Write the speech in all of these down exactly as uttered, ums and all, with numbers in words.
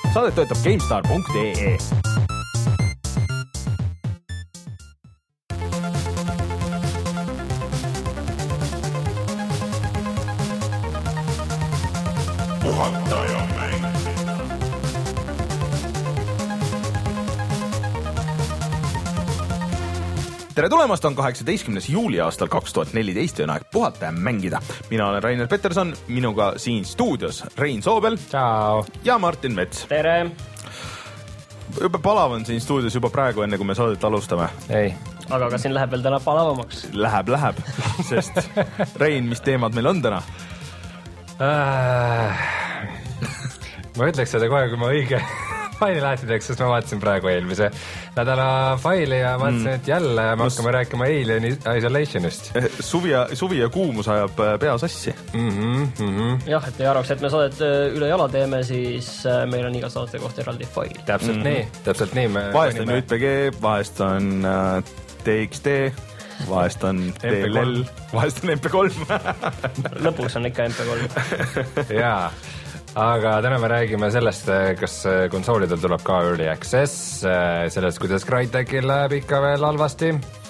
Saadet toetab GameStar punkt ee. Tere tulemast, on kaheksateistkümnes juuli aastal kaks tuhat neliteist ja on aeg puhata ja mängida. Mina olen Rainer Peterson, minuga siin stuudios Rein Soobel. Ciao. Ja Martin Mets. Tere. Juba palav on siin stuudios juba praegu, enne kui me saadet alustame. Ei. Aga kas siin läheb veel täna palavamaks? Läheb, läheb, sest Rein, mis teemad meil on täna? Äh, ma ütleks seda kohe, kui ma õige faili lahti teeks, sest ma vaatasin praegu eelmise nädala faili ja vaatasin, mm. et jälle me hakkame rääkima Alien Isolationist. Suvi ja, suvi ja kuumus ajab pea sassi. Mm-hmm, mm-hmm. Jah, et ei arvaks, et me saadet üle jala teeme, siis meil on iga saate kohta eraldi fail. Täpselt mm-hmm. nii, täpselt nii. Me vahest on J P G, vahest on T X T, vahest on D L L, vahest on M P kolm. Lõpuks on ikka M P kolm. Jaa. Aga täna me räägime sellest, kas konsoolidel tuleb ka Early Access, sellest, kuidas Crytekil läheb ikka veel halvasti,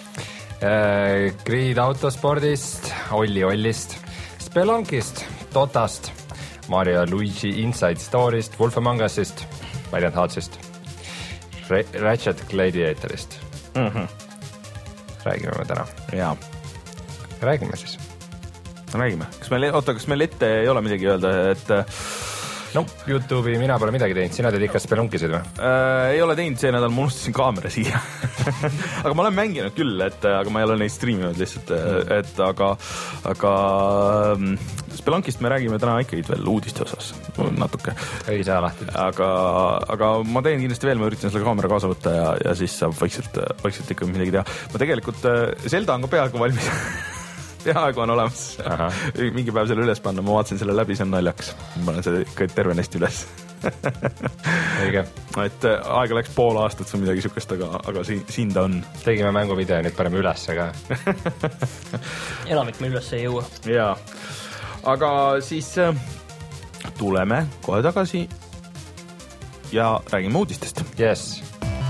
Grid Autospordist, Olli Ollist, Spelunkist, Dotast, Mario Luigi Inside Story'st, Wolf Among Us'ist, Valiant Hearts'ist, Ratchet Gladiatorist. Mm-hmm. Räägime me täna. Jaa. Räägime siis. Räägime. Kas meil, oota, kas meil ette ei ole midagi öelda, et no, YouTube'i mina pole midagi teinud, sina teed ikka spelunkisid või? Äh, ei ole teinud, see nädal ma unustasin kaamera siia. Aga ma olen mänginud küll, et, aga ma ei ole neid streaminud lihtsalt, et aga, aga Spelunkist me räägime täna ikkagi veel uudiste osas natuke. Ei saa lahti. Aga, aga ma teen kindlasti veel, ma üritan selle kaamera kaasa võtta ja, ja siis saab vaikselt, vaikselt ikka midagi teha. Ma tegelikult, Zelda on ka peaaegu valmis. Peaaegu on olemas. Aha. Mingi päev selle üles panna, ma vaatasin selle läbi, see on naljaks. Ma olen selle ikka tervenesti üles. Õige. Et aega läks pool aastat või midagi sükest, aga, aga siin, siin ta on. Tegime mänguvideo, nüüd paneme üles ka. Enamik me üles ei jõua. Jaa. Aga siis tuleme kohe tagasi ja räägime uudistest. Yes.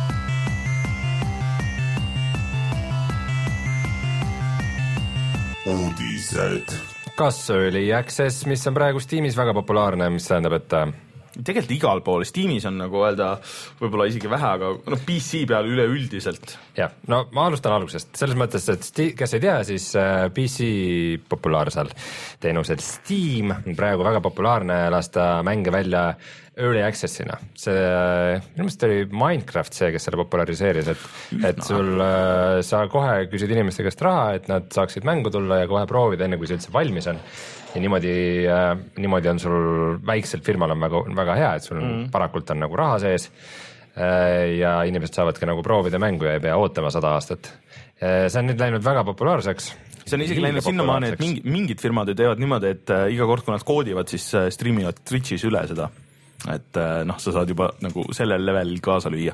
Uudised. Kas Early Access, mis on praegu Steamis väga populaarne, mis tähendab, et tegelikult igal pool. Steamis on nagu öelda võib-olla isegi vähe, aga no, P C peal üleüldiselt. Jah, no ma alustan algusest. Selles mõttes, et sti- kes ei tea, siis P C populaarsel teenusel Steam on praegu väga populaarne lasta mänge välja Early Accessina. See, minu mõttes oli Minecraft see, kes selle populariseeris, et, et sul, sa kohe küsid inimeste käest raha, et nad saaksid mängu tulla ja kohe proovida, enne kui see üldse valmis on. Ja niimoodi, niimoodi on sul väikselt firmal on väga, väga hea, et sul mm. parakult on nagu raha sees ja inimesed saavadki nagu proovida mängu ja ei pea ootama sada aastat. See on nüüd läinud väga populaarseks. See on isegi läinud sinnamaani, et mingi, mingid firmad ju teevad niimoodi, et iga kord, kui nad koodivad, siis streamivad Twitchis üle seda. Et noh, sa saad juba nagu sellel level kaasa lüüa.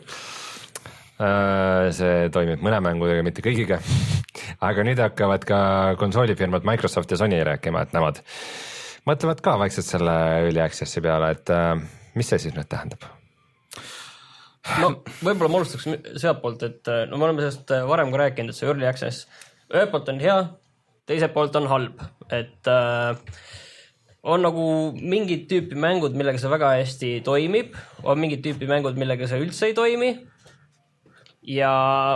See toimib mõne mängudega, mitte kõigiga. Aga nüüd hakkavad ka konsoolifirmad Microsoft ja Sony rääkima, et nemad mõtlevad ka vaikselt selle Early Accessi peale, et mis see siis nüüd tähendab? No võib-olla ma alustaks sealt poolt, et no me oleme sellest varem ka rääkinud, et see Early Access ühelt poolt on hea, teiselt poolt on halb, et äh, on nagu mingid tüüpi mängud, millega see väga hästi toimib, on mingid tüüpi mängud, millega see üldse ei toimi ja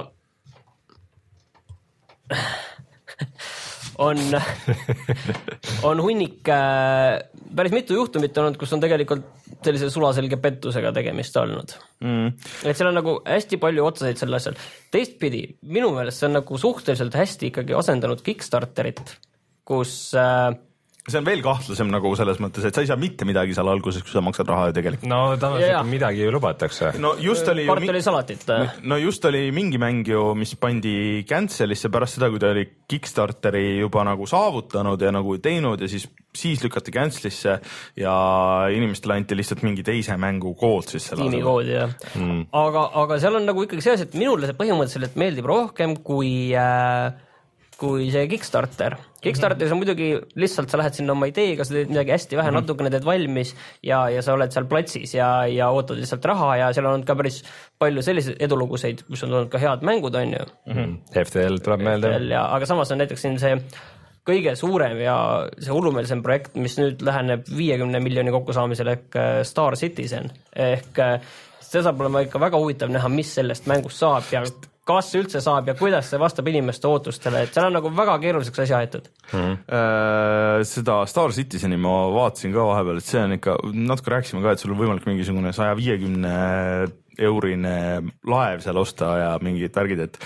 on, on hunnik äh, päris mitu juhtumit olnud, kus on tegelikult sellise sulaselge pettusega tegemist olnud. Mm. Et seal on nagu hästi palju otsaseid selle asjal. Teistpidi, minu meelest see on nagu suhteliselt hästi ikkagi asendanud Kickstarterit, kus äh, see on veel kahtlasem nagu selles mõttes, et sa ei saa mitte midagi seal alguses, kui sa maksad raha ju tegelikult. No tavaliselt midagi ju lubatakse. No just oli ju Parteli salatit. No just oli mingi mäng ju, mis pandi cancelisse pärast seda, kui ta oli Kickstarteri juba nagu saavutanud ja nagu teinud ja siis, siis lükati cancelisse ja inimestele anti lihtsalt mingi teise mängu kood siis selle. Tiimi koodi, jah. Mm. Aga, aga seal on nagu ikkagi see asi, et minule see põhimõtteliselt meeldib rohkem kui... Äh, kui see Kickstarter. Kickstarteris on muidugi lihtsalt sa lähed sinna oma ideega, sa teed midagi hästi vähe, mm-hmm. natukene teed valmis ja, ja sa oled seal platsis ja, ja ootad lihtsalt raha ja seal on olnud ka päris palju selliseid eduluguseid, mis on olnud ka head mängud, on ju. Mm-hmm. F T L tuleb meelde. Ja, aga samas on näiteks siin see kõige suurem ja see hullumeelsem projekt, mis nüüd läheneb viiekümne miljoni kokkusaamisel ehk Star Citizen. Ehk see saab olema ikka väga huvitav näha, mis sellest mängust saab ja kas üldse saab ja kuidas see vastab inimeste ootustele, et seal on nagu väga keeruliseks asja aetud. Mm-hmm. Äh, seda Star Citizeni ma vaatasin ka vahepeal, et see on ikka, natuke rääkisime ka, et sul on võimalik mingisugune saja viiekümne eurine laev seal osta ja mingid värgid, et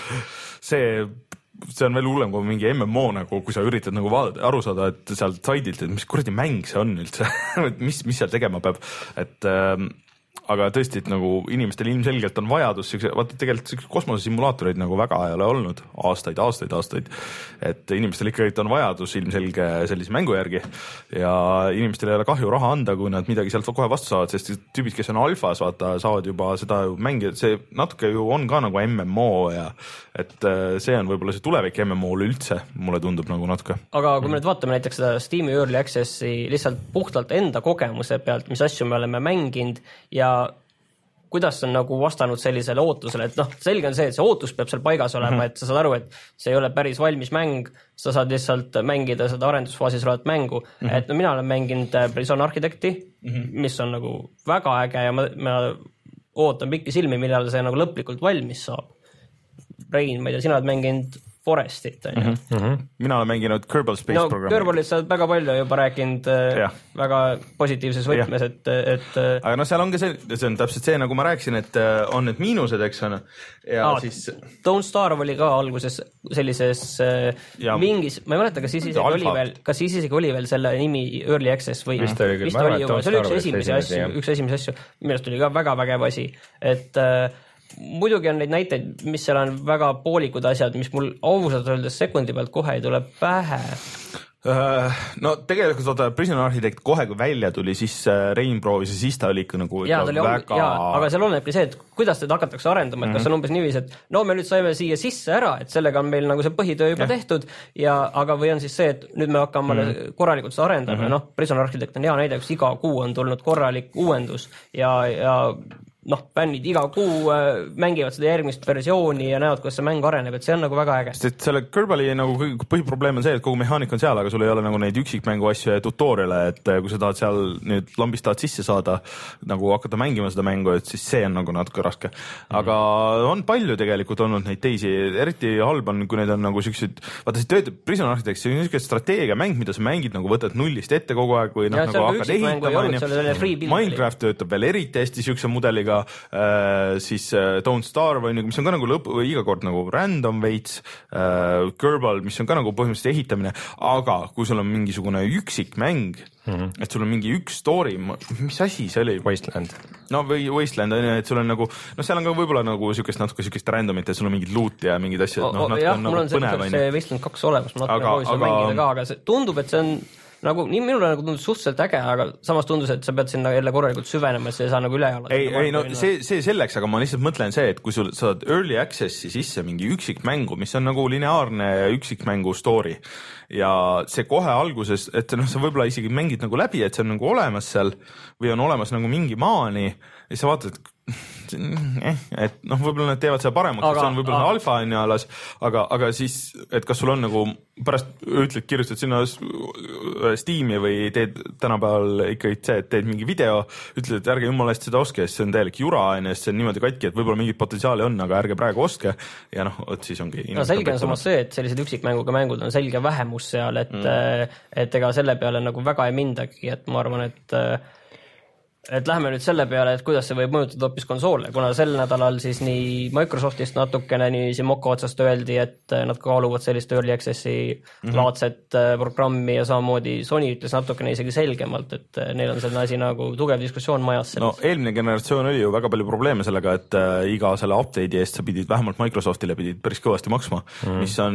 see see on veel hullem kui mingi M M O nagu, kui sa üritad nagu vaadata, aru saada, et sealt saidilt, et mis kuradi mäng see on üldse, mis, mis seal tegema peab, et äh, aga tõesti, et nagu inimestel ilmselgelt on vajadus, vaata tegelikult kosmosesimulaatoreid nagu väga ei ole olnud aastaid, aastaid, aastaid, et inimestel ikkagi on vajadus ilmselge sellise mängu järgi ja inimestel ei ole kahju raha anda, kui nad midagi sealt kohe vastu saavad, sest tüübid, kes on alfas, vaata, saavad juba seda mängida, see natuke ju on ka nagu M M O ja et see on võib-olla see tulevik M M O-l üldse, mulle tundub nagu natuke. Aga kui me nüüd vaatame näiteks seda Steam'i Early Access'i lihtsalt puhtalt enda kogemuse pealt, mis asju me oleme mänginud ja kuidas on nagu vastanud sellisele ootusele, et noh, selge on see, et see ootus peab seal paigas olema, mm-hmm. et sa saad aru, et see ei ole päris valmis mäng, sa saad lihtsalt mängida seda arendusfaasis olevat mängu, mm-hmm. et no mina olen mänginud Prison Architecti, mm-hmm. mis on nagu väga äge ja ma, ma ootan pikki silmi, millal see nagu lõplikult valmis saab. Rein, ma ei tea, sina oled mänginud Forestit, on ju. Mm-hmm. Mina olen mänginud Kerbal Space no, Programmi. Kerbalit sa oled väga palju juba rääkinud ja. väga positiivses võtmes, et, et aga no seal on ka see, see on täpselt see, nagu ma rääkisin, et on need miinused, eks on ja ah, siis Don't Starve oli ka alguses sellises ja. mingis, ma ei mäleta, kas siis isegi oli veel kas siis isegi oli veel selle nimi Early Access või vist oli, vist oli juba, see oli üks esimesi asju, üks esimesi asju, millest oli ka väga vägev asi, et muidugi on neid näiteid, mis seal on väga poolikud asjad, mis mul ausalt öeldes sekundi pealt kohe ei tule pähe. No tegelikult vaata Prison Architect kohe kui välja tuli, siis Rein proovis ja siis ta oli ikka nagu ja, ikka väga... Ja, aga seal olenebki see, et kuidas teda hakatakse arendama, et mm-hmm. kas on umbes niiviisi, et no me nüüd saime siia sisse ära, et sellega on meil nagu see põhitöö juba ja. tehtud ja aga või on siis see, et nüüd me hakkame mm-hmm. korralikult seda arendama mm-hmm. ja noh, Prison Architect on hea näide, kus iga kuu on tulnud korralik uuendus ja, ja noh, fännid iga kuu äh, mängivad seda järgmist versiooni ja näevad, kuidas see mäng areneb, et see on nagu väga äge. Sest selle Kerbali nagu põhiprobleem on see, et kogu mehaanika on seal, aga sul ei ole nagu neid üksikmängu asju ja tutoriale, et kui sa tahad seal nüüd lambist tahad sisse saada, nagu hakata mängima seda mängu, et siis see on nagu natuke raske. Aga mm. on palju tegelikult olnud neid teisi, eriti halb on, kui need on nagu siuksed, vaata see töötab Prison Architect, see on niisugune strateegiamäng, mida sa mängid nagu võtad nullist ette kogu aeg või noh, nagu hakkad ehitama. Minecraft töötab veel eriti hästi siukse mudeliga, Äh, siis äh, Don't Starve, mis on ka nagu lõpp, või iga kord nagu random veits, äh, Kerbal, mis on ka nagu põhimõtteliselt ehitamine, aga kui sul on mingisugune üksik mäng, mm-hmm. et sul on mingi üks story, mis asi see oli? Wasteland. No või Wasteland on ju, et sul on nagu, no seal on ka võib-olla nagu siukest natuke siukest randomit, et sul on mingid loot ja mingid asjad, noh, natuke jah, on mul nagu on põnev. See Wasteland kaks olemas, ma natuke proovisin aga... mängida ka, aga see tundub, et see on nagu nii minule nagu tundus suhteliselt äge, aga samas tundus, et sa pead sinna jälle korralikult süvenema, et see ei saa nagu üle jala. Ei, ei no see, see selleks, aga ma lihtsalt mõtlen see, et kui sul saad Early Access'i sisse mingi üksikmängu, mis on nagu lineaarne üksikmängu story ja see kohe alguses, et noh, sa võib-olla isegi mängid nagu läbi, et see on nagu olemas seal või on olemas nagu mingi maani ja sa vaatad, et noh, võib-olla nad teevad seda paremaks, et see on võib-olla aga... alfa on ju alas, aga, aga siis, et kas sul on nagu pärast ütled, kirjustad sinna Steam'i või teed tänapäeval ikkagi see, et teed mingi video, ütled, et ärge jumala eest seda ostke, sest see on täielik jura, sest see on niimoodi katki, et võib-olla mingit potentsiaali on, aga ärge praegu ostke ja noh, et siis ongi no selge on samas see, et sellised üksikmänguga mängud on selge vähemus seal, et mm. et ega selle peale nagu väga ei mindagi, et ma arvan, et et läheme nüüd selle peale, et kuidas see võib mõjutada hoopis konsoole, kuna sel nädalal siis nii Microsoftist natukene nii siin Moko otsast öeldi, et nad kaaluvad sellist Early Access'i mm-hmm. laadset programmi ja samamoodi Sony ütles natukene isegi selgemalt, et neil on selline asi nagu tugev diskussioon majas selles. No eelmine generatsioon oli ju väga palju probleeme sellega, et iga selle update'i eest sa pidid vähemalt Microsoftile pidid päris kõvasti maksma, mm-hmm. mis on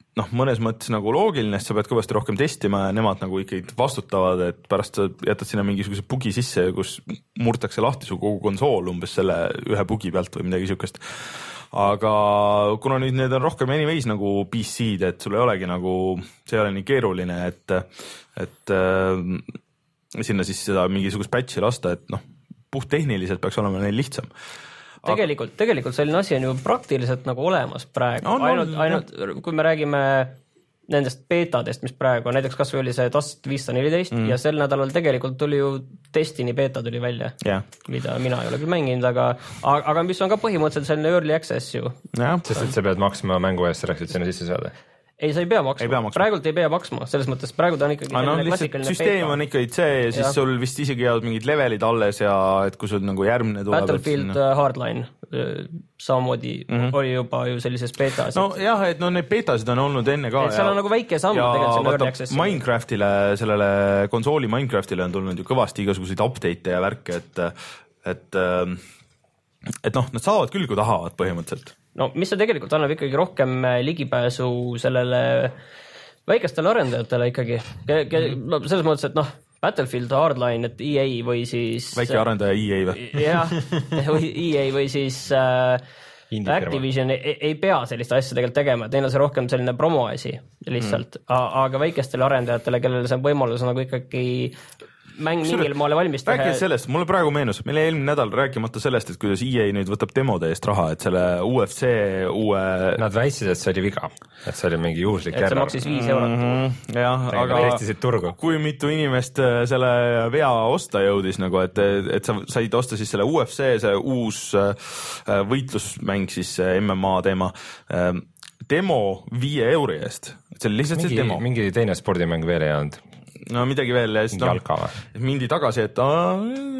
noh, mõnes mõttes nagu loogiline, sest sa pead kõvasti rohkem testima ja nemad nagu ikkagi vastutavad, et pärast sa jätad sinna mingisuguse bugi sisse, kus murtakse lahti su kogu konsool umbes selle ühe bugi pealt või midagi siukest. Aga kuna nüüd need on rohkem anyways nagu P C-d, et sul ei olegi nagu, see ei ole nii keeruline, et, et äh, sinna siis seda mingisugust patch'i lasta, et noh, puht tehniliselt peaks olema neil lihtsam. Tegelikult, tegelikult selline asi on ju praktiliselt nagu olemas praegu, no, no, ainult, ainult kui me räägime nendest beetadest, mis praegu on, näiteks kas või oli see Dust viissada neliteist mm. ja sel nädalal tegelikult tuli ju Destiny beeta tuli välja, yeah. mida mina ei ole küll mänginud, aga, aga mis on ka põhimõtteliselt selline early access ju. Sest et sa pead maksma mängu eest selleks, et sinna sisse saada. Ei, sa ei pea maksma, ei pea maksma. Praegult ei pea maksma, selles mõttes praegu ta on ikkagi no, klassikaline süsteem beeta. On ikkagi see ja siis ja. Sul vist isegi jäävad mingid levelid alles ja et kui sul nagu järgmine tuleb. Battlefield sinna... Hardline samamoodi mm-hmm. oli juba ju sellises beetas. No jah, et no need beetasid on olnud enne ka. Et seal on nagu väike samm tegelikult vaata, Minecraftile, sellele konsooli Minecraftile on tulnud ju kõvasti igasuguseid update'e ja värke, et, et, et noh, nad saavad küll, kui tahavad põhimõtteliselt. No mis see tegelikult annab ikkagi rohkem ligipääsu sellele väikestele arendajatele ikkagi. Selles mõttes, et noh, Battlefield Hardline, et E A või siis... Väike arendaja E A või? Jah, või E A või siis äh, Activision ei, ei pea sellist asja tegelikult tegema, et neil on see rohkem selline promo asi lihtsalt, mm. aga väikestele arendajatele, kellele see võimalus on nagu ikkagi... mäng mingil maale valmis teha. Rääkid sellest, mulle praegu meenus, meil eelmine nädal rääkimata sellest, et kuidas E A nüüd võtab demode eest raha, et selle U F C uue... Nad väitsid, et see oli viga, et see oli mingi juhuslik et see maksis viis eurot. Mm-hmm. jah, aga kui mitu inimest selle vea osta jõudis, nagu, et, et sa said osta siis selle U F C, see uus võitlusmäng, siis M M A teema, demo viie euri eest. See oli lihtsalt mingi, see demo. Mingi teine spordimäng veel ei olnud. No midagi veel ja siis no, mindi tagasi, et aa,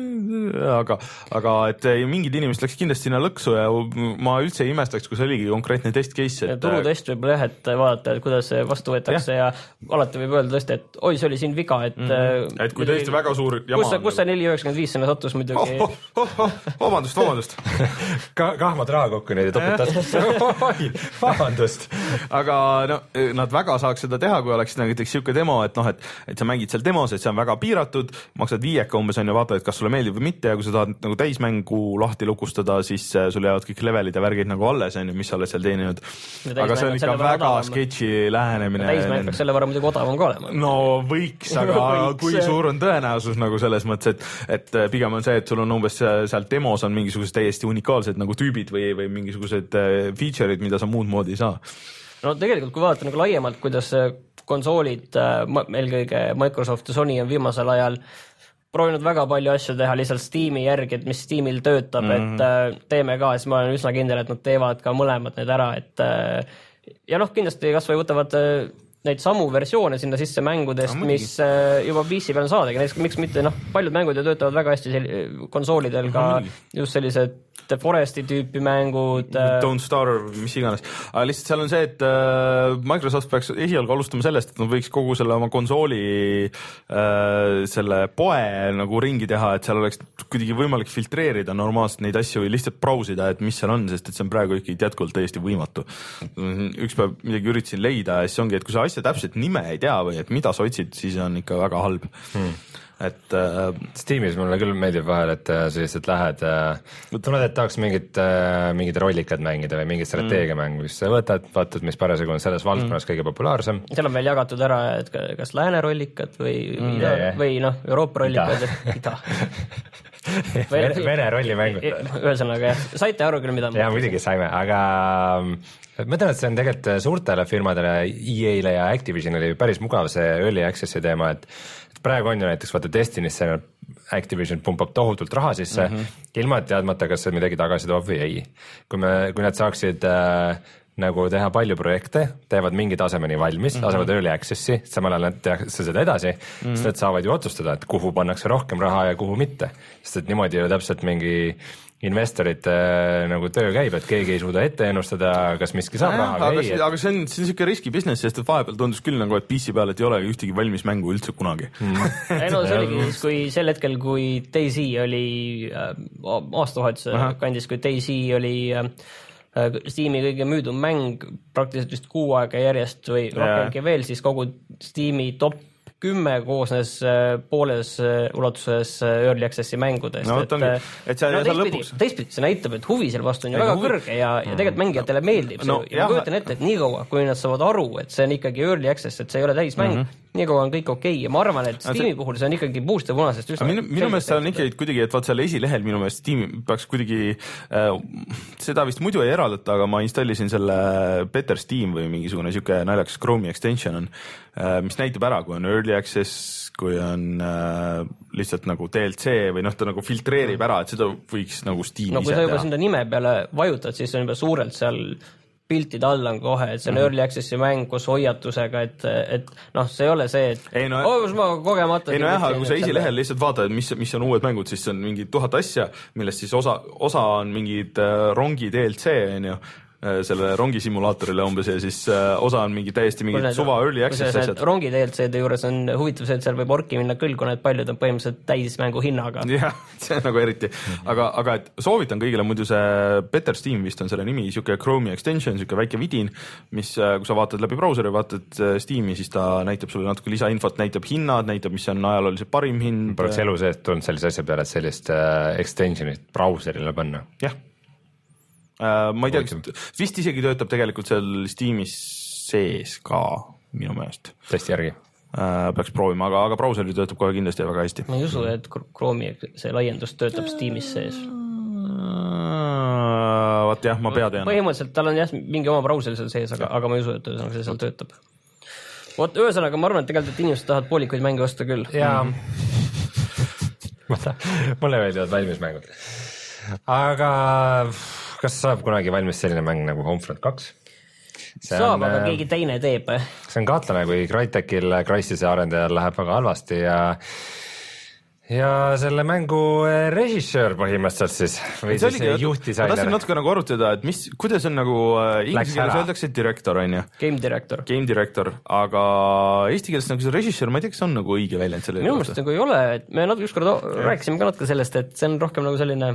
aga, aga et mingid inimesed läks kindlasti sinna lõksu ja ma üldse ei imestaks, kui see oligi konkreetne test case. Et... turutest võib jah, et vaadata, et kuidas see vastu võetakse ja. ja alati võib öelda tõesti, et oi, see oli siin viga, et mm-hmm. et kui tõesti midagi, väga suur jama. Kus, kus see neli üheksakümmend viis sinna sattus muidugi? Oh, oh, oh, oh, vabandust, vabandust. Ka, kahmad raha kokku neid ja topid taskusse. Vabandust. Aga no, nad väga saaks seda teha, kui oleks näiteks siuke demo, et noh, et, et sa mängid seal demos, et see on väga piiratud, maksad viieka umbes on ja vaatad, et kas sulle meeldib või mitte ja kui sa tahad nagu täismängu lahti lukustada, siis sul jäävad kõik levelid ja värgid nagu alles, on ju, mis sa oled seal teeninud. Aga see on ikka väga odavam. Sketši lähenemine. Täismäng peaks selle võrra muidugi odavam ka olema. No võiks, aga võiks. Kui suur on tõenäosus nagu selles mõttes, et, et pigem on see, et sul on umbes seal demos on mingisugused täiesti unikaalsed nagu tüübid või, või mingisugused feature'id, mida sa muud moodi ei saa. No tegelikult, kui vaadata nagu laiemalt, kuidas konsoolid, eelkõige Microsoft ja Sony on viimasel ajal proovinud väga palju asju teha lihtsalt Steam'i järgi, et mis Steam'il töötab, mm. et teeme ka, siis ma olen üsna kindel, et nad teevad ka mõlemad need ära, et ja noh, kindlasti kas või võtavad neid samu versioone sinna sisse mängudest, no, mis juba P C peal on saadagi, näiteks miks mitte, noh, paljud mängud ju töötavad väga hästi konsoolidel ka no, just sellised The Foresti tüüpi mängud. Don't Starve, mis iganes. Aga lihtsalt seal on see, et äh, Microsoft peaks esialgu alustama sellest, et nad võiks kogu selle oma konsooli äh, selle poe nagu ringi teha, et seal oleks kuidagi võimalik filtreerida normaalselt neid asju või lihtsalt brausida, et mis seal on, sest et see on praegu ikkagi jätkuvalt täiesti võimatu. Üks päev midagi üritasin leida ja siis ongi, et kui sa asja täpselt nime ei tea või et mida sa otsid, siis on ikka väga halb. Hmm. Et äh, Steamis mulle küll meeldib vahel, et sa lihtsalt lähed äh, tunned, et tahaks mingit, äh, mingid rollikad mängida või mingit strateegiamängu, mis sa võtad, vaatad, mis parasjagu on selles valdkonnas mm. kõige populaarsem. Seal on veel jagatud ära, et kas lääne rollikad või, mm, ida, yeah. või noh, Euroopa rollikad, et ida. Vene, Vene rollimängud. Ühesõnaga jah, saite aru küll, mida ma... Jah, muidugi saime, aga ma tean, et see on tegelikult suurtele firmadele, E A-le ja Activisionile päris mugav see early access'i teema, et praegu on ju näiteks vaata Destinisse Activision pumpab tohutult raha sisse mm, -hmm. ilma et teadmata, kas see midagi tagasi toob või ei. Kui me, kui nad saaksid äh, nagu teha palju projekte, teevad mingi tasemeni valmis mm, -hmm. lasevad early access'i, samal ajal nad tehakse seda edasi mm, -hmm. siis nad saavad ju otsustada, et kuhu pannakse rohkem raha ja kuhu mitte. Sest et niimoodi ju täpselt mingi investorite nagu töö käib, et keegi ei suuda ette ennustada, kas miski saab ja, raha või ei. Et... aga see on, see on siuke riski business, sest et vahepeal tundus küll nagu, et P C peal, et ei ole ühtegi valmis mängu üldse kunagi. Mm. ei no see oligi siis, kui sel hetkel, kui DayZ oli äh, aastavahetuse kandis, kui DayZ oli äh, Steam'i kõige müüdum mäng praktiliselt vist kuu aega järjest või rohkemgi veel, siis kogu Steam'i top kümme koosnes pooles ulatuses Early Access'i mängudest. No, et, et, et see, no, see lõpuks. Teistpidi see näitab, et huvi selle vastu on ju väga huvi... kõrge ja, ja tegelikult mängijatele meeldib see. No, ja ma kujutan ette, et nii kaua, kui nad saavad aru, et see on ikkagi Early Access, et see ei ole täismäng, mm -hmm. nii kaua on kõik okei okay. ja ma arvan, et Steam'i puhul see on ikkagi booster punasest üsna. Minu, minu meelest seal on ikkagi kuidagi, et vaat seal esilehel minu meelest Steam peaks kuidagi äh, seda vist muidu ei eraldata, aga ma installisin selle Better Steam või mingisugune siuke naljakas Chrome'i extension on, äh, mis näitab ära, kui on Early Access, kui on äh, lihtsalt nagu D L C või noh, ta nagu filtreerib ära, et seda võiks nagu Steam no, ise teha. No kui sa juba sinna nime peale vajutad, siis on juba suurelt seal piltide all on kohe, et see on mm -hmm. Early Access'i mäng koos hoiatusega, et, et noh, see ei ole see, et ei, no, oh, ma kogemata ei no jah, kui sa esilehel lihtsalt vaatad, mis, mis on uued mängud, siis on mingi tuhat asja, millest siis osa, osa on mingid äh, rongi D L C, on ju, selle rongi simulaatorile umbes ja siis äh, osa on mingi täiesti mingi need, suva early access asjad. Rongi D L C-de juures on huvitav see, et seal võib orki minna küll, kui need paljud on põhimõtteliselt täismängu hinnaga. jah, see on nagu eriti. Aga, aga et soovitan kõigile muidu see Better Steam vist on selle nimi, siuke Chrome'i extension, siuke väike vidin, mis kui sa vaatad läbi brauseri, vaatad Steam'i, siis ta näitab sulle natuke lisainfot, näitab hinnad, näitab, mis on ajalooliselt parim hind. Poleks elu sees tulnud sellise asja peale, et sellist uh, extensionit brauserile panna. jah. Uh, ma ei tea, vist isegi töötab tegelikult seal Steamis sees ka minu meelest. Testi järgi? Uh, peaks proovima, aga, aga brauseril töötab kohe kindlasti väga hästi. Ma ei usu, et Chrome'i see laiendus töötab Steamis sees. Uh, vaat jah, ma pea tean. Põhimõtteliselt tal on jah mingi oma brauser seal sees, aga, aga ma ei usu, et ühesõnaga see seal töötab. Vot ühesõnaga ma arvan, et tegelikult et inimesed tahavad poolikuid mänge osta küll. Jaa. Mulle meeldivad valmis mängud. Aga kas saab kunagi valmis selline mäng nagu Homefront kaks? See saab, on, aga keegi teine teeb. See on kahtlane, kui Crytekil Crysise arendajal läheb väga halvasti ja ja selle mängu režissöör põhimõtteliselt siis või siis juhtdisainer. Ma tahtsin natuke nagu arutada, et mis, kuidas on nagu inglise keeles öeldakse direktor, on ju? Game director. Game director, aga eesti keeles nagu see režissöör, ma ei tea, kas on nagu õige väljend selle minu mõttes nagu ei ole, et me natuke ükskord rääkisime ka natuke sellest, et see on rohkem nagu selline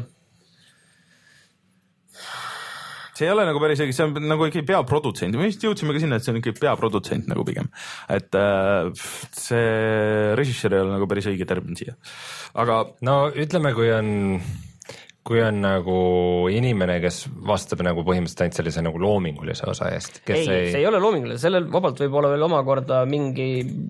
see ei ole nagu päris õige, see on nagu ikkagi peaprodutsent, me vist jõudsime ka sinna, et see on ikkagi peaprodutsent nagu pigem, et äh, see režissöör ei ole nagu päris õige termin siia, aga no ütleme, kui on kui on nagu inimene, kes vastab nagu põhimõtteliselt ainult sellise nagu loomingulise osa eest. Ei, ei, see ei ole loomingulise, sellel vabalt võib olla veel omakorda mingi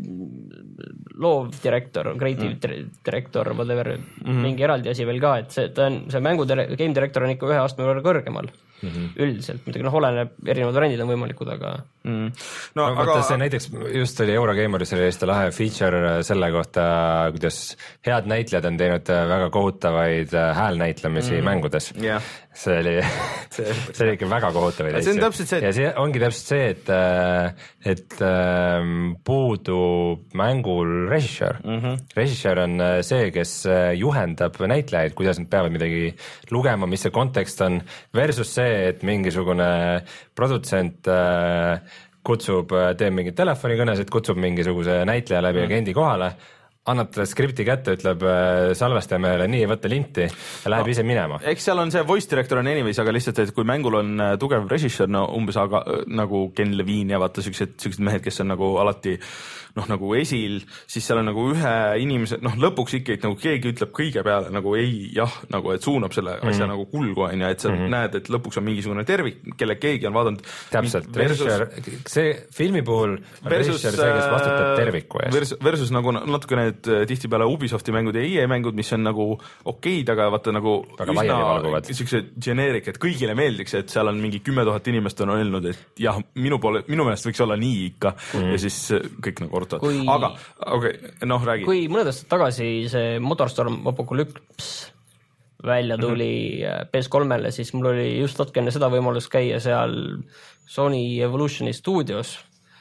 loovdirektor, creative mm. director, whatever, mm-hmm. mingi eraldi asi veel ka, et see, ta on, see mängu game director on ikka ühe astme võrra kõrgemal mm-hmm. üldiselt, muidugi noh, oleneb, erinevad variandid on võimalikud, aga mm. no, no aga see näiteks just oli Eurogameris oli Eesti lahe feature selle kohta, kuidas head näitlejad on teinud väga kohutavaid häälnäitlemisi mm. mängudes yeah. see oli see, see oli ikka väga kohutavaid asju see... ja see ongi täpselt see, et et puudub mängul režissöör mm-hmm. režissöör on see, kes juhendab näitlejaid, kuidas nad peavad midagi lugema, mis see kontekst on versus see, et mingisugune produtsent kutsub, teeb mingid telefonikõnesid, kutsub mingisuguse näitleja läbi mm. agendi kohale, annab talle skripti kätte, ütleb salvestajamehele nii, võtta linti ja läheb no, ise minema. Eks seal on see voice director on anyways, aga lihtsalt, et kui mängul on tugev režissöör, no umbes aga, nagu Ken Levine ja vaata siuksed, siuksed mehed, kes on nagu alati noh, nagu esil, siis seal on nagu ühe inimese, noh lõpuks ikka, et nagu keegi ütleb kõige peale nagu ei, jah, nagu et suunab selle asja mm-hmm. nagu kulgu on ja et sa mm-hmm. näed, et lõpuks on mingisugune tervik, kelle keegi on vaadanud. Täpselt, režissöör, see filmi puhul on režissöör see, kes vastutab terviku eest. Versus, versus nagu natuke need tihtipeale Ubisofti mängud ja E A mängud, mis on nagu okeid, aga vaata nagu väga üsna siukse generic, et kõigile meeldiks, et seal on mingi kümme tuhat inimest on öelnud, et jah, minu poole, minu meelest võiks olla nii ikka mm-hmm. ja siis kõik nagu Kui, aga okei, okay, noh räägi. Kui mõned aastad tagasi see Motorstorm Apocalypse välja tuli mm-hmm. P S kolmele, siis mul oli just natuke enne seda võimalus käia seal Sony Evolutioni stuudios,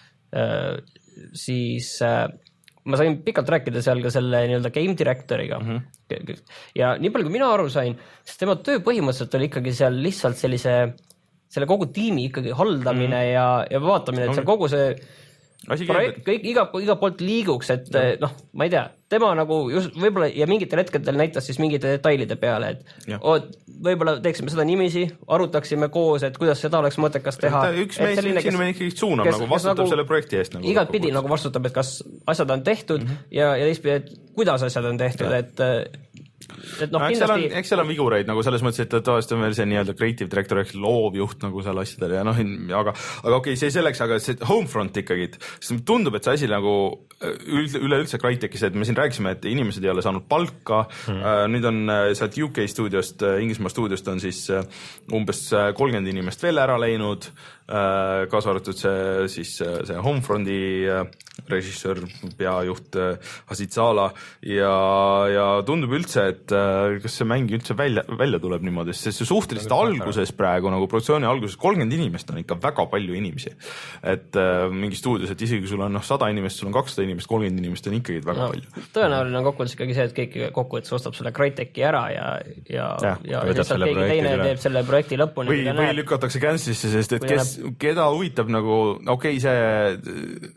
siis ma sain pikalt rääkida seal ka selle nii-öelda game directoriga mm-hmm. ja nii palju, kui mina aru sain, siis tema töö põhimõtteliselt oli ikkagi seal lihtsalt sellise, selle kogu tiimi ikkagi haldamine mm-hmm. ja, ja vaatamine, et seal kogu see projekt kõik iga, iga poolt liiguks, et no. noh, ma ei tea, tema nagu just võib-olla ja mingitel hetkedel näitas siis mingite detailide peale, et oot, võib-olla teeksime seda nimisi, arutaksime koos, et kuidas seda oleks mõttekas teha. Üks mees siin me ikkagi suunab, kes, nagu vastutab nagu, selle projekti eest. Nagu igat pidi nagu vastutab, et kas asjad on tehtud mm -hmm. ja, ja teistpidi, et kuidas asjad on tehtud, ja. et et noh, eks kindlasti... eks seal on vigureid nagu selles mõttes, et tavaliselt on veel see nii-öelda creative director ehk loovjuht nagu seal asjadel ja noh, aga, aga okei okay,, see selleks, aga see Homefront ikkagi, sest tundub, et see asi nagu üleüldse Crytekis, et me siin rääkisime, et inimesed ei ole saanud palka hmm. uh, nüüd on sealt U K stuudiost, Inglismaa stuudiost on siis umbes kolmkümmend inimest veel ära läinud, uh, kaasa arvatud see siis see Homefronti uh, režissöör, peajuht uh, Aziz Sala ja, ja tundub üldse, et uh, kas see mäng üldse välja, välja tuleb niimoodi, sest see suhteliselt alguses praegu nagu produktsiooni alguses kolmkümmend inimest on ikka väga palju inimesi, et uh, mingi stuudios, et isegi sul on noh, sada inimest, sul on kakssada inimest, kolmkümmend inimest on ikkagi väga no, palju. Tõenäoline on kokkuvõttes ikkagi see, et keegi kokkuvõttes ostab selle Cryteki ära ja, ja, ja, ja lihtsalt keegi teine üle. Teeb selle projekti lõpuni. Või, või näeb, lükatakse cancelisse, sest et kes, näeb... keda huvitab nagu, okei okay,, see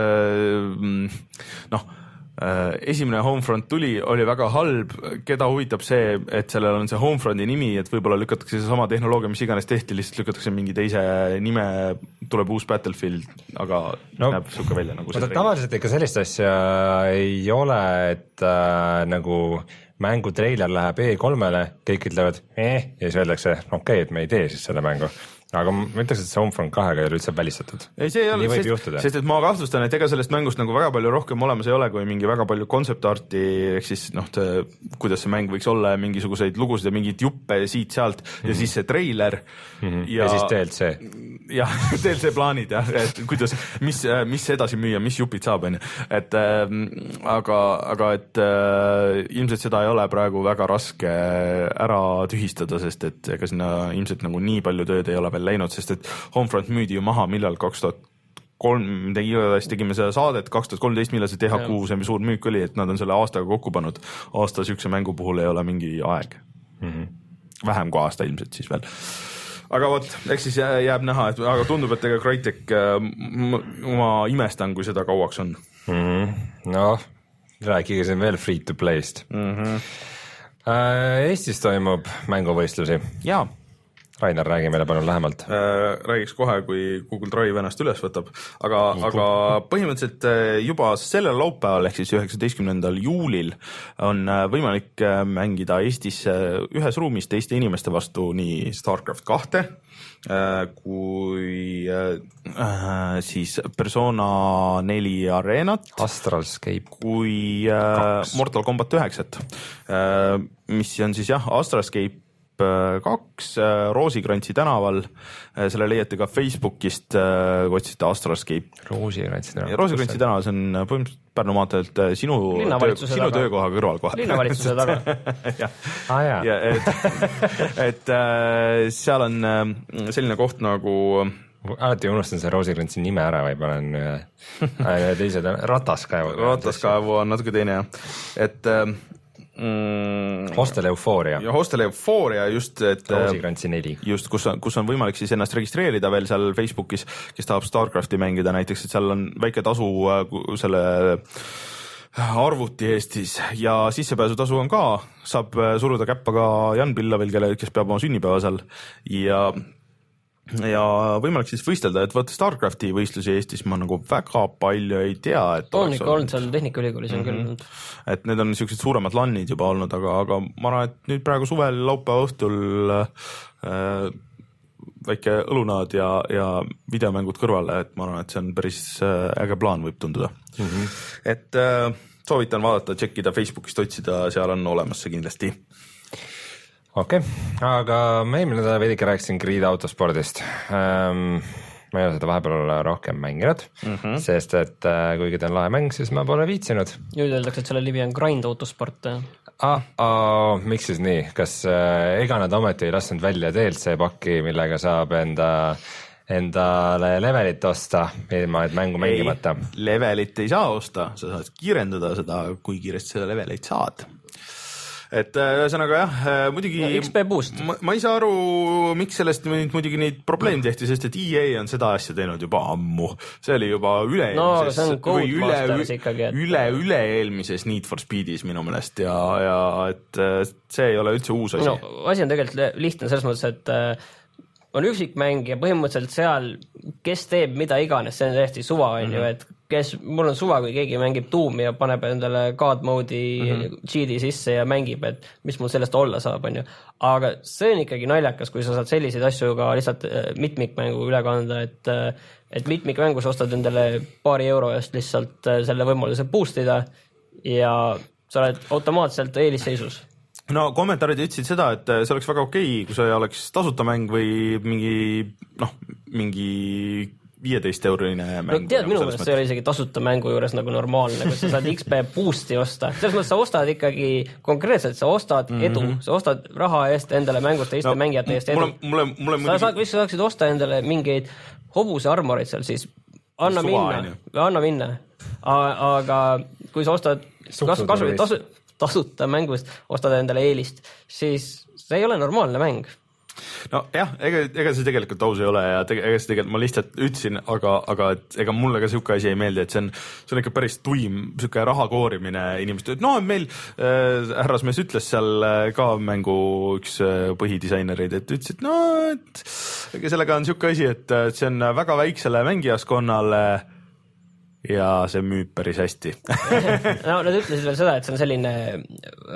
äh, noh, esimene Homefront tuli, oli väga halb, keda huvitab see, et sellel on see Homefronti nimi, et võib-olla lükatakse see sama tehnoloogia, mis iganes tehti, lihtsalt lükatakse mingi teise nime, tuleb uus Battlefield, aga no, näeb suke välja nagu see. Tavaliselt ikka sellist asja ei ole, et äh, nagu mängu treiler läheb E kolmele, kõik ütlevad eh, ja siis öeldakse, okei okay,, et me ei tee siis selle mängu. Aga ma ütleks, et see Homefront kahega ei ole üldse välistatud. Ei, see ei ole, sest, sest et ma kahtlustan, et ega sellest mängust nagu väga palju rohkem olemas ei ole, kui mingi väga palju kontseptarti, ehk siis noh, see, kuidas see mäng võiks olla ja mingisuguseid lugusid ja mingid juppe siit-sealt mm -hmm. ja siis see treiler mm -hmm. ja, ja siis D L C. Jah, D L C plaanid jah, et kuidas, mis, mis edasi müüa, mis jupid saab, on ju. Et äh, aga, aga et äh, ilmselt seda ei ole praegu väga raske ära tühistada, sest et ega sinna ilmselt nagu nii palju tööd ei ole veel läinud, sest et Homefront müüdi ju maha millal kaks tuhat kolm, tegime seda saadet kaks tuhat kolmteist, millal see T H Q see suur müük oli, et nad on selle aastaga kokku pannud. Aasta sükse mängu puhul ei ole mingi aeg mm. -hmm. Vähem kui aasta ilmselt siis veel. Aga vot, eks siis jääb näha, et aga tundub, et ega Crytek oma imestan, kui seda kauaks on. Mm -hmm. No, rääkige siin veel free to play'st. Mm -hmm. Eestis toimub mänguvõistlusi. Jaa. Rainer, räägi meile palun lähemalt. Räägiks kohe, kui Google Drive ennast üles võtab, aga, aga põhimõtteliselt juba sellel laupäeval ehk siis üheksateistkümnendal juulil on võimalik mängida Eestis ühes ruumis teiste inimeste vastu nii StarCraft kahte kui äh, siis Persona neli Arenat, Astralscape kui äh, Mortal Combat üheksat, äh, mis on siis jah, Astralscape kaks Roosikrantsi tänaval, selle leiate ka Facebookist, kui otsite Astralscape. Roosikrantsi tänaval. Roosikrantsi tänaval, see on põhimõtteliselt Pärnu maanteelt sinu, töö, sinu töökoha kõrval kohe. Linnavalitsuse taga. ja, ah, ja et, et seal on selline koht nagu alati unustan see Roosikrantsi nime ära või panen ühe teised Rataskaevu. Rataskaevu on natuke teine jah, et Mm, Hostel Euphoria. Ja Hostel Euphoria just, et Roosikrantsi neli. Just, kus on, kus on võimalik siis ennast registreerida veel seal Facebookis, kes tahab StarCrafti mängida näiteks, et seal on väike tasu selle arvuti Eestis ja sissepääsutasu on ka, saab suruda käppa ka Jan Pillavil, kelle, kes peab oma sünnipäeva seal ja ja võimalik siis võistelda, et võtta StarCrafti võistlusi Eestis ma nagu väga palju ei tea, et on ikka olnud seal Tehnikaülikoolis on mm -hmm. küll. Et need on niisugused suuremad lannid juba olnud, aga, aga ma arvan, et nüüd praegu suvel laupäeva õhtul äh, väike õlunaad ja, ja videomängud kõrvale, et ma arvan, et see on päris äge plaan, võib tunduda mm. -hmm. Et äh, soovitan vaadata, tšekkida Facebookist, otsida, seal on olemas see kindlasti. Okei, okay. Aga ma eelmine nädal veidike rääkisin Grid autospordist. Ähm, ma ei ole seda vahepeal rohkem mänginud, mm -hmm. sest et äh, kuigi ta on lahe mäng, siis ma pole viitsinud. Nüüd öeldakse, et selle nimi on Grind autosport. Ah, ah, miks siis nii? Kas äh, ega nad ometi ei lasknud välja D L C pakki, millega saab enda endale levelit osta, ilma et mängu ei, mängimata? Levelit ei saa osta, sa saad kiirendada seda, kui kiiresti seda levelit saad. et ühesõnaga jah, muidugi no, X P Boost. Ma, ma ei saa aru, miks sellest muidugi neid probleem tehti, sest et E A on seda asja teinud juba ammu. See oli juba üle no, või üle, ikkagi, et... üle, üle eelmises Need for Speedis minu meelest ja, ja et see ei ole üldse uus asi. No, asi on tegelikult lihtne selles mõttes, et on üksikmäng ja põhimõtteliselt seal, kes teeb mida iganes, see on täiesti suva, on mm -hmm. ju, et kes, mul on suva, kui keegi mängib Doomi ja paneb endale God mode'i mm -hmm. cheat'i sisse ja mängib, et mis mul sellest olla saab, on ju. Aga see on ikkagi naljakas, kui sa saad selliseid asju ka lihtsalt mitmikmängu üle kanda, et, et mitmikmängus ostad endale paari euro eest lihtsalt selle võimaluse boostida ja sa oled automaatselt eelisseisus. No kommentaarid ütlesid seda, et see oleks väga okei, kui see oleks tasuta mäng või mingi, noh, mingi viieteist eurine mäng. No tead, minu meelest see oli isegi tasuta mängu juures nagu normaalne, kui sa saad X P boost'i osta. Selles mõttes sa ostad ikkagi konkreetselt, sa ostad edu, mm -hmm. sa ostad raha eest endale mängust teiste no, mängijate eest edu. Mulle, mulle, mulle sa saad, kui sa saaksid osta endale mingeid hobuse armorid seal, siis anna Suva, minna, anna minna. Aga kui sa ostad kas, kasu, tasu, tasuta mängust, ostad endale eelist, siis see ei ole normaalne mäng. No jah, ega, ega see tegelikult aus ei ole ja tege, ega see tegelikult ma lihtsalt ütlesin, aga, aga et ega mulle ka siuke asi ei meeldi, et see on, see on ikka päris tuim siuke raha koorimine inimeste, et no meil äh, härrasmees ütles seal ka mängu üks põhidisainereid, et ütles, et no, et ega sellega on siuke asi, et see on väga väiksele mängijaskonnale ja see müüb päris hästi. No nad ütlesid veel seda, et see on selline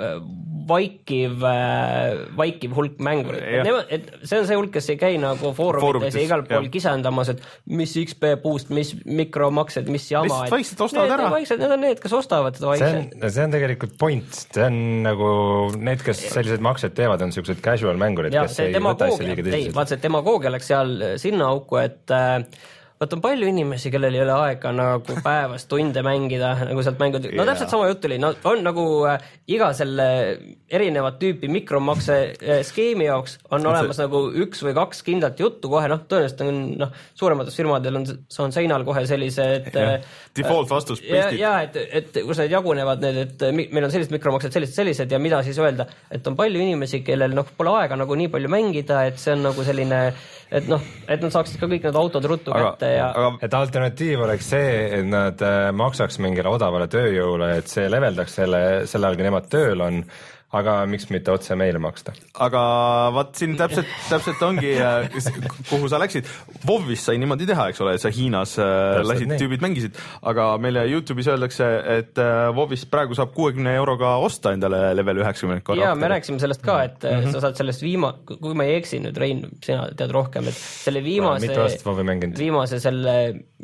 vaikiv, vaikiv hulk mängurid. Et see on see hulk, kes ei käi nagu foorumites ja igal pool jah. Kisendamas, et mis X P boost, mis mikromaksed, mis jama. Lihtsalt vaikselt ostavad ära. Vaikselt, need on need, kes ostavad seda vaikselt. See on, see on tegelikult point. See on nagu need, kes sellised maksed teevad, on siuksed casual mängurid, ja, kes ei võta asja liiga tõsiselt. Vaat see demagoogia läks seal sinna auku, et Vaat on palju inimesi, kellel ei ole aega nagu päevas tunde mängida, nagu sealt mängud. No täpselt sama jutt oli, no on nagu äh, iga selle erinevat tüüpi mikromakse äh, skeemi jaoks on olemas see... nagu üks või kaks kindlat juttu kohe, noh tõenäoliselt on noh, suuremates firmadel on, on seinal kohe sellised äh, default vastus pistid. Ja, ja, et, et kus need jagunevad need, et meil on sellised mikromaksed, sellised, sellised ja mida siis öelda, et on palju inimesi, kellel noh, pole aega nagu nii palju mängida, et see on nagu selline, et noh, et nad saaksid ka kõik need autod ruttu aga, kätte ja aga... et alternatiiv oleks see, et nad maksaks mingile odavale tööjõule, et see leveldaks selle, selle all, kui nemad tööl on, aga miks mitte otse meile maksta? Aga vaat siin täpselt, täpselt ongi, kuhu sa läksid. WoW'is sai niimoodi teha, eks ole, et sa Hiinas täpselt lasid nii. Tüübid mängisid, aga meile YouTube'is öeldakse, et WoW'is praegu saab kuuekümne euroga osta endale level üheksakümmend korra. Jaa, me rääkisime sellest ka, et mm-hmm. sa saad sellest viima-, kui ma ei eksi nüüd, Rein, sina tead rohkem, et selle viimase, viimase selle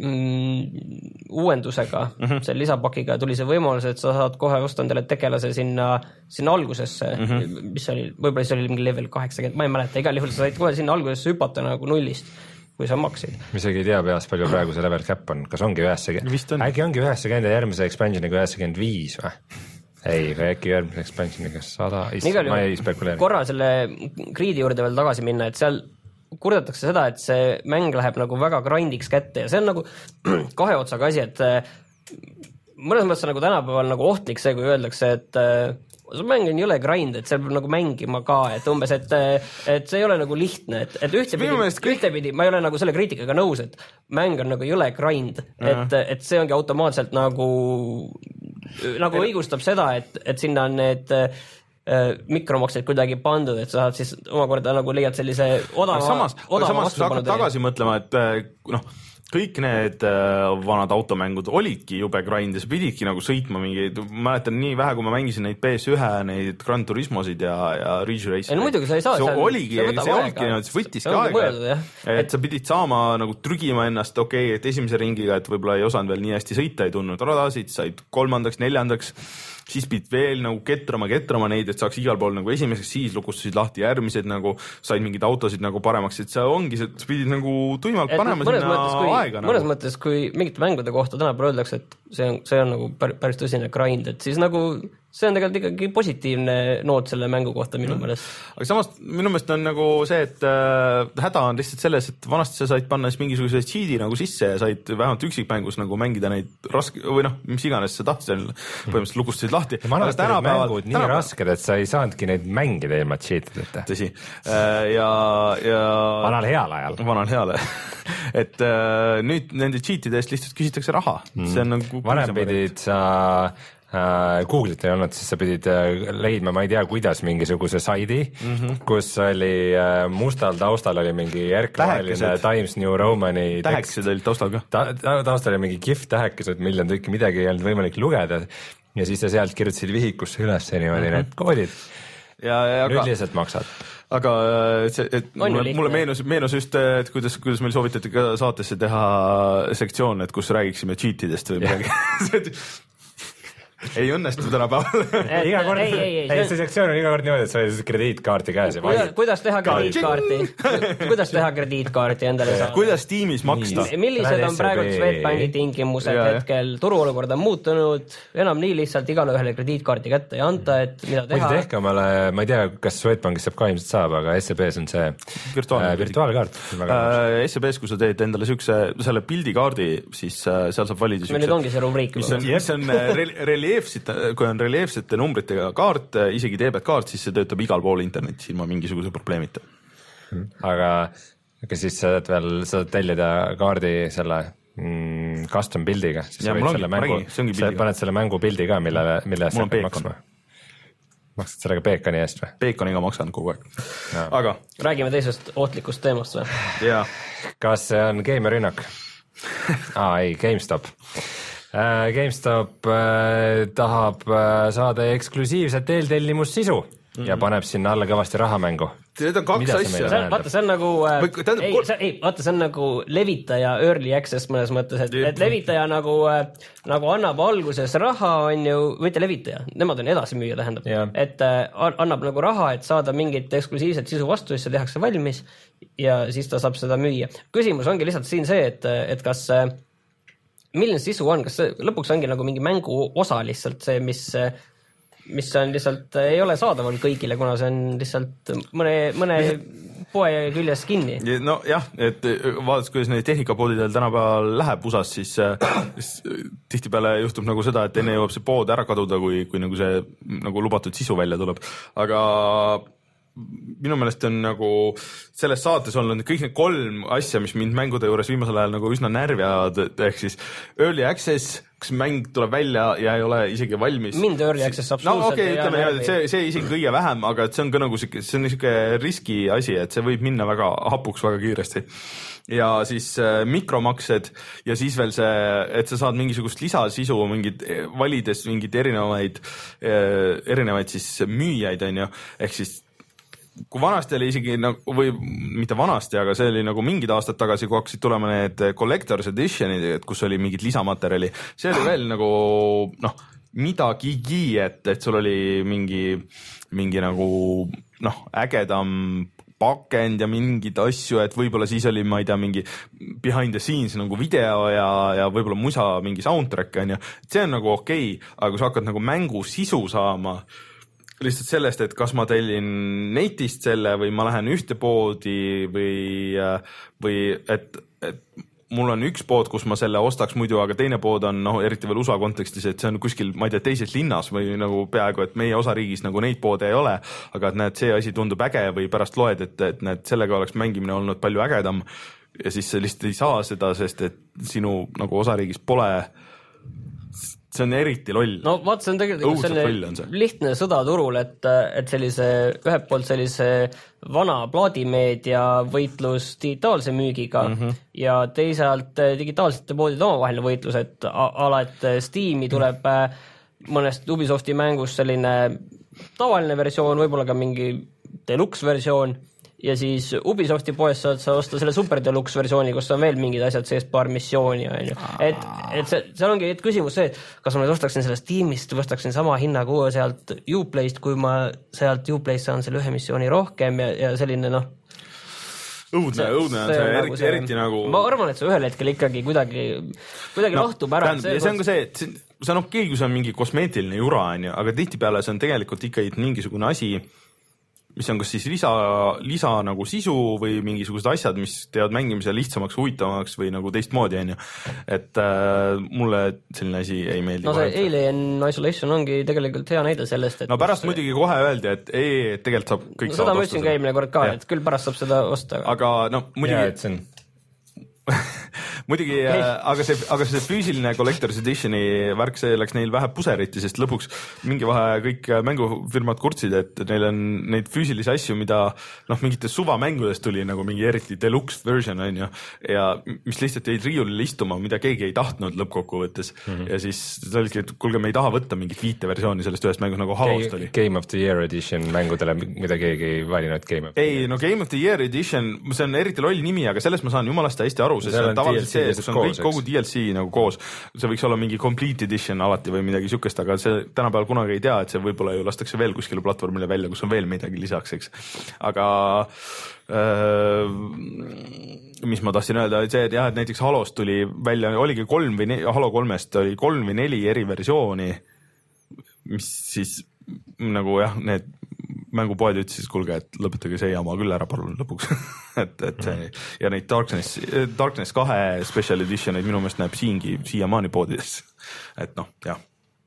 mm, uuendusega, mm-hmm. selle lisapakiga tuli see võimalus, et sa saad kohe osta endale tegelase sinna, sinna algusesse, mm-hmm. mis oli, võib-olla siis oli mingi level kaheksakümmend, ma ei mäleta, igal juhul sa said kohe sinna algusesse hüpata nagu nullist, kui sa maksid. Ma isegi ei tea peast, palju praegu see level cap on, kas ongi üheksakümmend, äkki ongi üheksakümmend ja järgmise expansioniga üheksakümmend viis või? Ei, või äkki järgmise expansioniga sada, ma ei spekuleeri. Korra selle Greedi juurde veel tagasi minna, et seal kurdetakse seda, et see mäng läheb nagu väga grindiks kätte ja see on nagu kahe otsaga asi, et mõnes mõttes nagu tänapäeval nagu ohtlik see, kui öeldakse, et see mäng on jõle grind, et seal peab nagu mängima ka, et umbes, et, et see ei ole nagu lihtne, et, et ühtepidi, kõik... ühtepidi, ma ei ole nagu selle kriitikaga nõus, et mäng on nagu jõle grind, et, et see ongi automaatselt nagu, nagu õigustab seda, et, et sinna on need mikromaksed kuidagi pandud, et sa saad siis omakorda nagu leiad sellise odava, samas, odava samas, kui sa hakkad tagasi mõtlema, et noh, kõik need vanad automängud olidki jube grind ja sa pididki nagu sõitma mingi, ma mäletan nii vähe, kui ma mängisin neid P S üks, neid Gran Turismosid ja, ja Ridge Racer. No muidugi sa ei saa. See oligi, see olidki, see võttiski aega. Et sa pidid saama nagu trügima ennast, okei, okay, et esimese ringiga, et võib-olla ei osanud veel nii hästi sõita, ei tundnud radasid, said kolmandaks, neljandaks, siis pidid veel nagu ketrama, ketrama neid, et saaks igal pool nagu esimeseks, siis lukustasid lahti järgmised nagu, said mingid autosid nagu paremaks, et see ongi, sa pidid nagu tuimalt et panema sinna kui, aega. Mõnes nagu. mõttes, kui mingite mängude kohta tänapäeval öeldakse, et see on, see on nagu päris tõsine grind, et siis nagu see on tegelikult ikkagi positiivne noot selle mängu kohta minu meelest. Aga samas minu meelest on nagu see, et äh, häda on lihtsalt selles, et vanasti sa said panna siis mingisuguse cheat'i nagu sisse ja said vähemalt üksikmängus nagu mängida neid raske või noh, mis iganes sa tahtsid, põhimõtteliselt lukustasid lahti. Ja vanasti olid mängud nii tänapäeval... rasked, et sa ei saanudki neid mängida ilma cheat'ideta. Tõsi. Ja, ja... Vanal heal ajal. Vanal heal ajal. et äh, nüüd nende cheat'ide eest lihtsalt küsitakse raha. Mm. See on nagu... Varem pidid sa... Google'it ei olnud, siis sa pidid leidma, ma ei tea, kuidas mingisuguse saidi, mm -hmm. kus oli mustal taustal oli mingi järkvaheline Times New Romani tähekesed olid taustal ka ta, ta, taustal oli mingi gift tähekesed, miljon tükki midagi ei olnud võimalik lugeda ja siis sa sealt kirjutasid vihikusse üles niimoodi mm -hmm. need koodid ja, ja nüüd aga... lihtsalt maksad aga see, et mulle, mulle meenus, meenus just, et kuidas, kuidas meil soovitati ka saatesse teha sektsioon, et kus räägiksime cheatidest või midagi ei õnnestu tänapäeval. iga kord, ei, ei, ei, ei, see sektsioon on iga kord niimoodi, et sa oled krediitkaarti käes ja vahid. Kuidas teha krediitkaarti? Kuidas teha krediitkaarti endale saada? Kuidas tiimis maksta? Millised on praegu Swedbanki tingimused ja, hetkel? Turuolukord on muutunud, enam nii lihtsalt igale ühele krediitkaarti kätte ei anta, et mida teha. Muidu tehke omale, ma ei tea, kas Swedbankis saab ka ilmselt saab, aga S E B-s on see virtuaalne äh, virtuaalkaart. Äh, S E B-s, kui sa teed endale sükse, selle pildikaardi, siis äh, seal saab valida sükse. Nüüd ongi see rubriik. Mis on, mis on relief kui on reljeefsete numbritega kaart, isegi debetkaart, siis see töötab igal pool internetis ilma mingisuguse probleemita. Aga aga siis sa saad veel, saad tellida kaardi selle mm, custom pildiga, siis ja, sa, ongi, selle mängu, rangi, sa paned selle mängu pildi ka, mille, mille sa hakkad maksma. Maksad sellega peekani eest või? Peekaniga maksan kogu aeg. Aga räägime teisest ohtlikust teemast või? Ja. Kas see on Gamerünnak? Aa, ei, GameStop. GameStop äh, tahab äh, saada eksklusiivset eeltellimussisu mm. ja paneb sinna alla kõvasti rahamängu. Need on kaks asja. Vaata, see on nagu äh, Tähendab, ei, see, ei, vaata, see on nagu levitaja early access mõnes mõttes, et, et levitaja nagu, äh, nagu annab alguses raha, on ju, mitte levitaja, nemad on edasi müüja, tähendab, yeah. et äh, annab nagu raha, et saada mingit eksklusiivset sisu vastu, siis see tehakse valmis ja siis ta saab seda müüa. Küsimus ongi lihtsalt siin see, et, et kas äh, milline sisu on, kas see lõpuks ongi nagu mingi mängu osa lihtsalt see, mis, mis on lihtsalt, ei ole saadaval kõigile, kuna see on lihtsalt mõne, mõne poe küljes kinni. No jah, et vaadates, kuidas neid tehnikapoodidel tänapäeval läheb U S A-s, siis, siis tihtipeale juhtub nagu seda, et enne jõuab see pood ära kaduda, kui, kui nagu see nagu lubatud sisu välja tuleb. Aga minu meelest on nagu selles saates olnud kõik need kolm asja, mis mind mängude juures viimasel ajal nagu üsna närvivad, ehk siis early access, kus mäng tuleb välja ja ei ole isegi valmis. Mind early access absoluutselt. No okei, okay, ütleme jah, et see, see isegi kõige vähem, aga et see on ka nagu see, see on niisugune riski asi, et see võib minna väga hapuks väga kiiresti. Ja siis äh, mikromaksed ja siis veel see, et sa saad mingisugust lisasisu, mingid valides mingid erinevaid, äh, erinevaid siis müüjaid, on ju, ehk siis kui vanasti oli isegi nagu, või mitte vanasti, aga see oli nagu mingid aastad tagasi, kui hakkasid tulema need collector's editionid, et kus oli mingid lisamaterjali, see oli veel nagu noh, midagigi, et, et sul oli mingi, mingi nagu noh, ägedam pakend ja mingid asju, et võib-olla siis oli, ma ei tea, mingi behind the scenes nagu video ja, ja võib-olla musa mingi soundtrack, on ju, see on nagu okei, aga kui sa hakkad nagu mängu sisu saama, lihtsalt sellest, et kas ma tellin netist selle või ma lähen ühte poodi või, või et, et mul on üks pood, kus ma selle ostaks muidu, aga teine pood on, noh, eriti veel U S A kontekstis, et see on kuskil, ma ei tea, teises linnas või nagu peaaegu, et meie osariigis nagu neid poode ei ole, aga et näed, see asi tundub äge või pärast loed, et, et näed, sellega oleks mängimine olnud palju ägedam ja siis sa lihtsalt ei saa seda, sest et sinu nagu osariigis pole. See on eriti loll. No vaat, see on tegelikult selline lihtne sõda turul, et, et sellise, ühelt poolt sellise vana plaadimeedia võitlus digitaalse müügiga mm -hmm. ja teisalt digitaalsete poodide omavaheline võitlus, et ala, et Steam'i tuleb mm -hmm. mõnest Ubisofti mängust selline tavaline versioon, võib-olla ka mingi deluxe versioon ja siis Ubisofti poes saad sa osta selle super deluxe versiooni, kus on veel mingid asjad sees, paar missiooni, on ju. Et, et see, seal ongi et küsimus see, kas ma ostaksin sellest Steamist või ostaksin sama hinna kui sealt Uplayst, kui ma sealt Uplayst saan selle ühe missiooni rohkem ja, ja selline noh. Õudne, õudne on see, see, eriti, see, eriti nagu... Ma arvan, et see ühel hetkel ikkagi kuidagi, kuidagi lahtub ära. Ja see on ka see, et see on okei, kui see on mingi kosmeetiline jura, on ju, aga tihtipeale see on tegelikult ikkagi mingisugune asi, mis on kas siis lisa, lisa nagu sisu või mingisugused asjad, mis teevad mängimise lihtsamaks, huvitavamaks või nagu teistmoodi, on ju. Et äh, mulle selline asi ei meeldi. No see Alien Isolation ongi tegelikult hea näide sellest, et... No pärast kus... muidugi kohe öeldi, et ei, tegelikult saab kõik no, saavad osta. Seda ma ütlesin ka eelmine kord ka, et küll pärast saab seda osta. Aga no muidugi... Ja, et see on... muidugi, aga see, aga see füüsiline Collector's Editioni värk, see läks neil vähe puseriti, sest lõpuks mingi vahe kõik mängufirmad kurtsid, et neil on neid füüsilisi asju, mida noh, mingitest suvamängudest tuli nagu mingi eriti deluxe version on ju, ja mis lihtsalt jäid riiulile istuma, mida keegi ei tahtnud lõppkokkuvõttes mm -hmm. ja siis olidki, et kuulge, me ei taha võtta mingit viiteversiooni sellest ühest mängus nagu Halost oli. Game of the Year Edition mängudele, mida keegi ei valinud Game of the Year. Ei, no Game of the Year Edition, see on eriti loll nimi, aga sellest ma saan jumalast hästi aru, sest see on tavaliselt see, kus on kõik, kogu D L C nagu koos, see võiks olla mingi complete edition alati või midagi sükest, aga see tänapäeval kunagi ei tea, et see võib-olla ju lastakse veel kuskile platvormile välja, kus on veel midagi lisaks, eks. Aga äh, mis ma tahtsin öelda, et see, et jah, et näiteks Halost tuli välja, oligi kolm või ne- Halo kolmest oli kolm või neli eri versiooni, mis siis nagu jah, need mängupoed ütlesid, kuulge, et lõpetage see jama küll ära palun lõpuks et, et see ja neid Darkness, Darkness kahe special edition'id minu meelest näeb siingi siiamaani poodides, et noh, jah.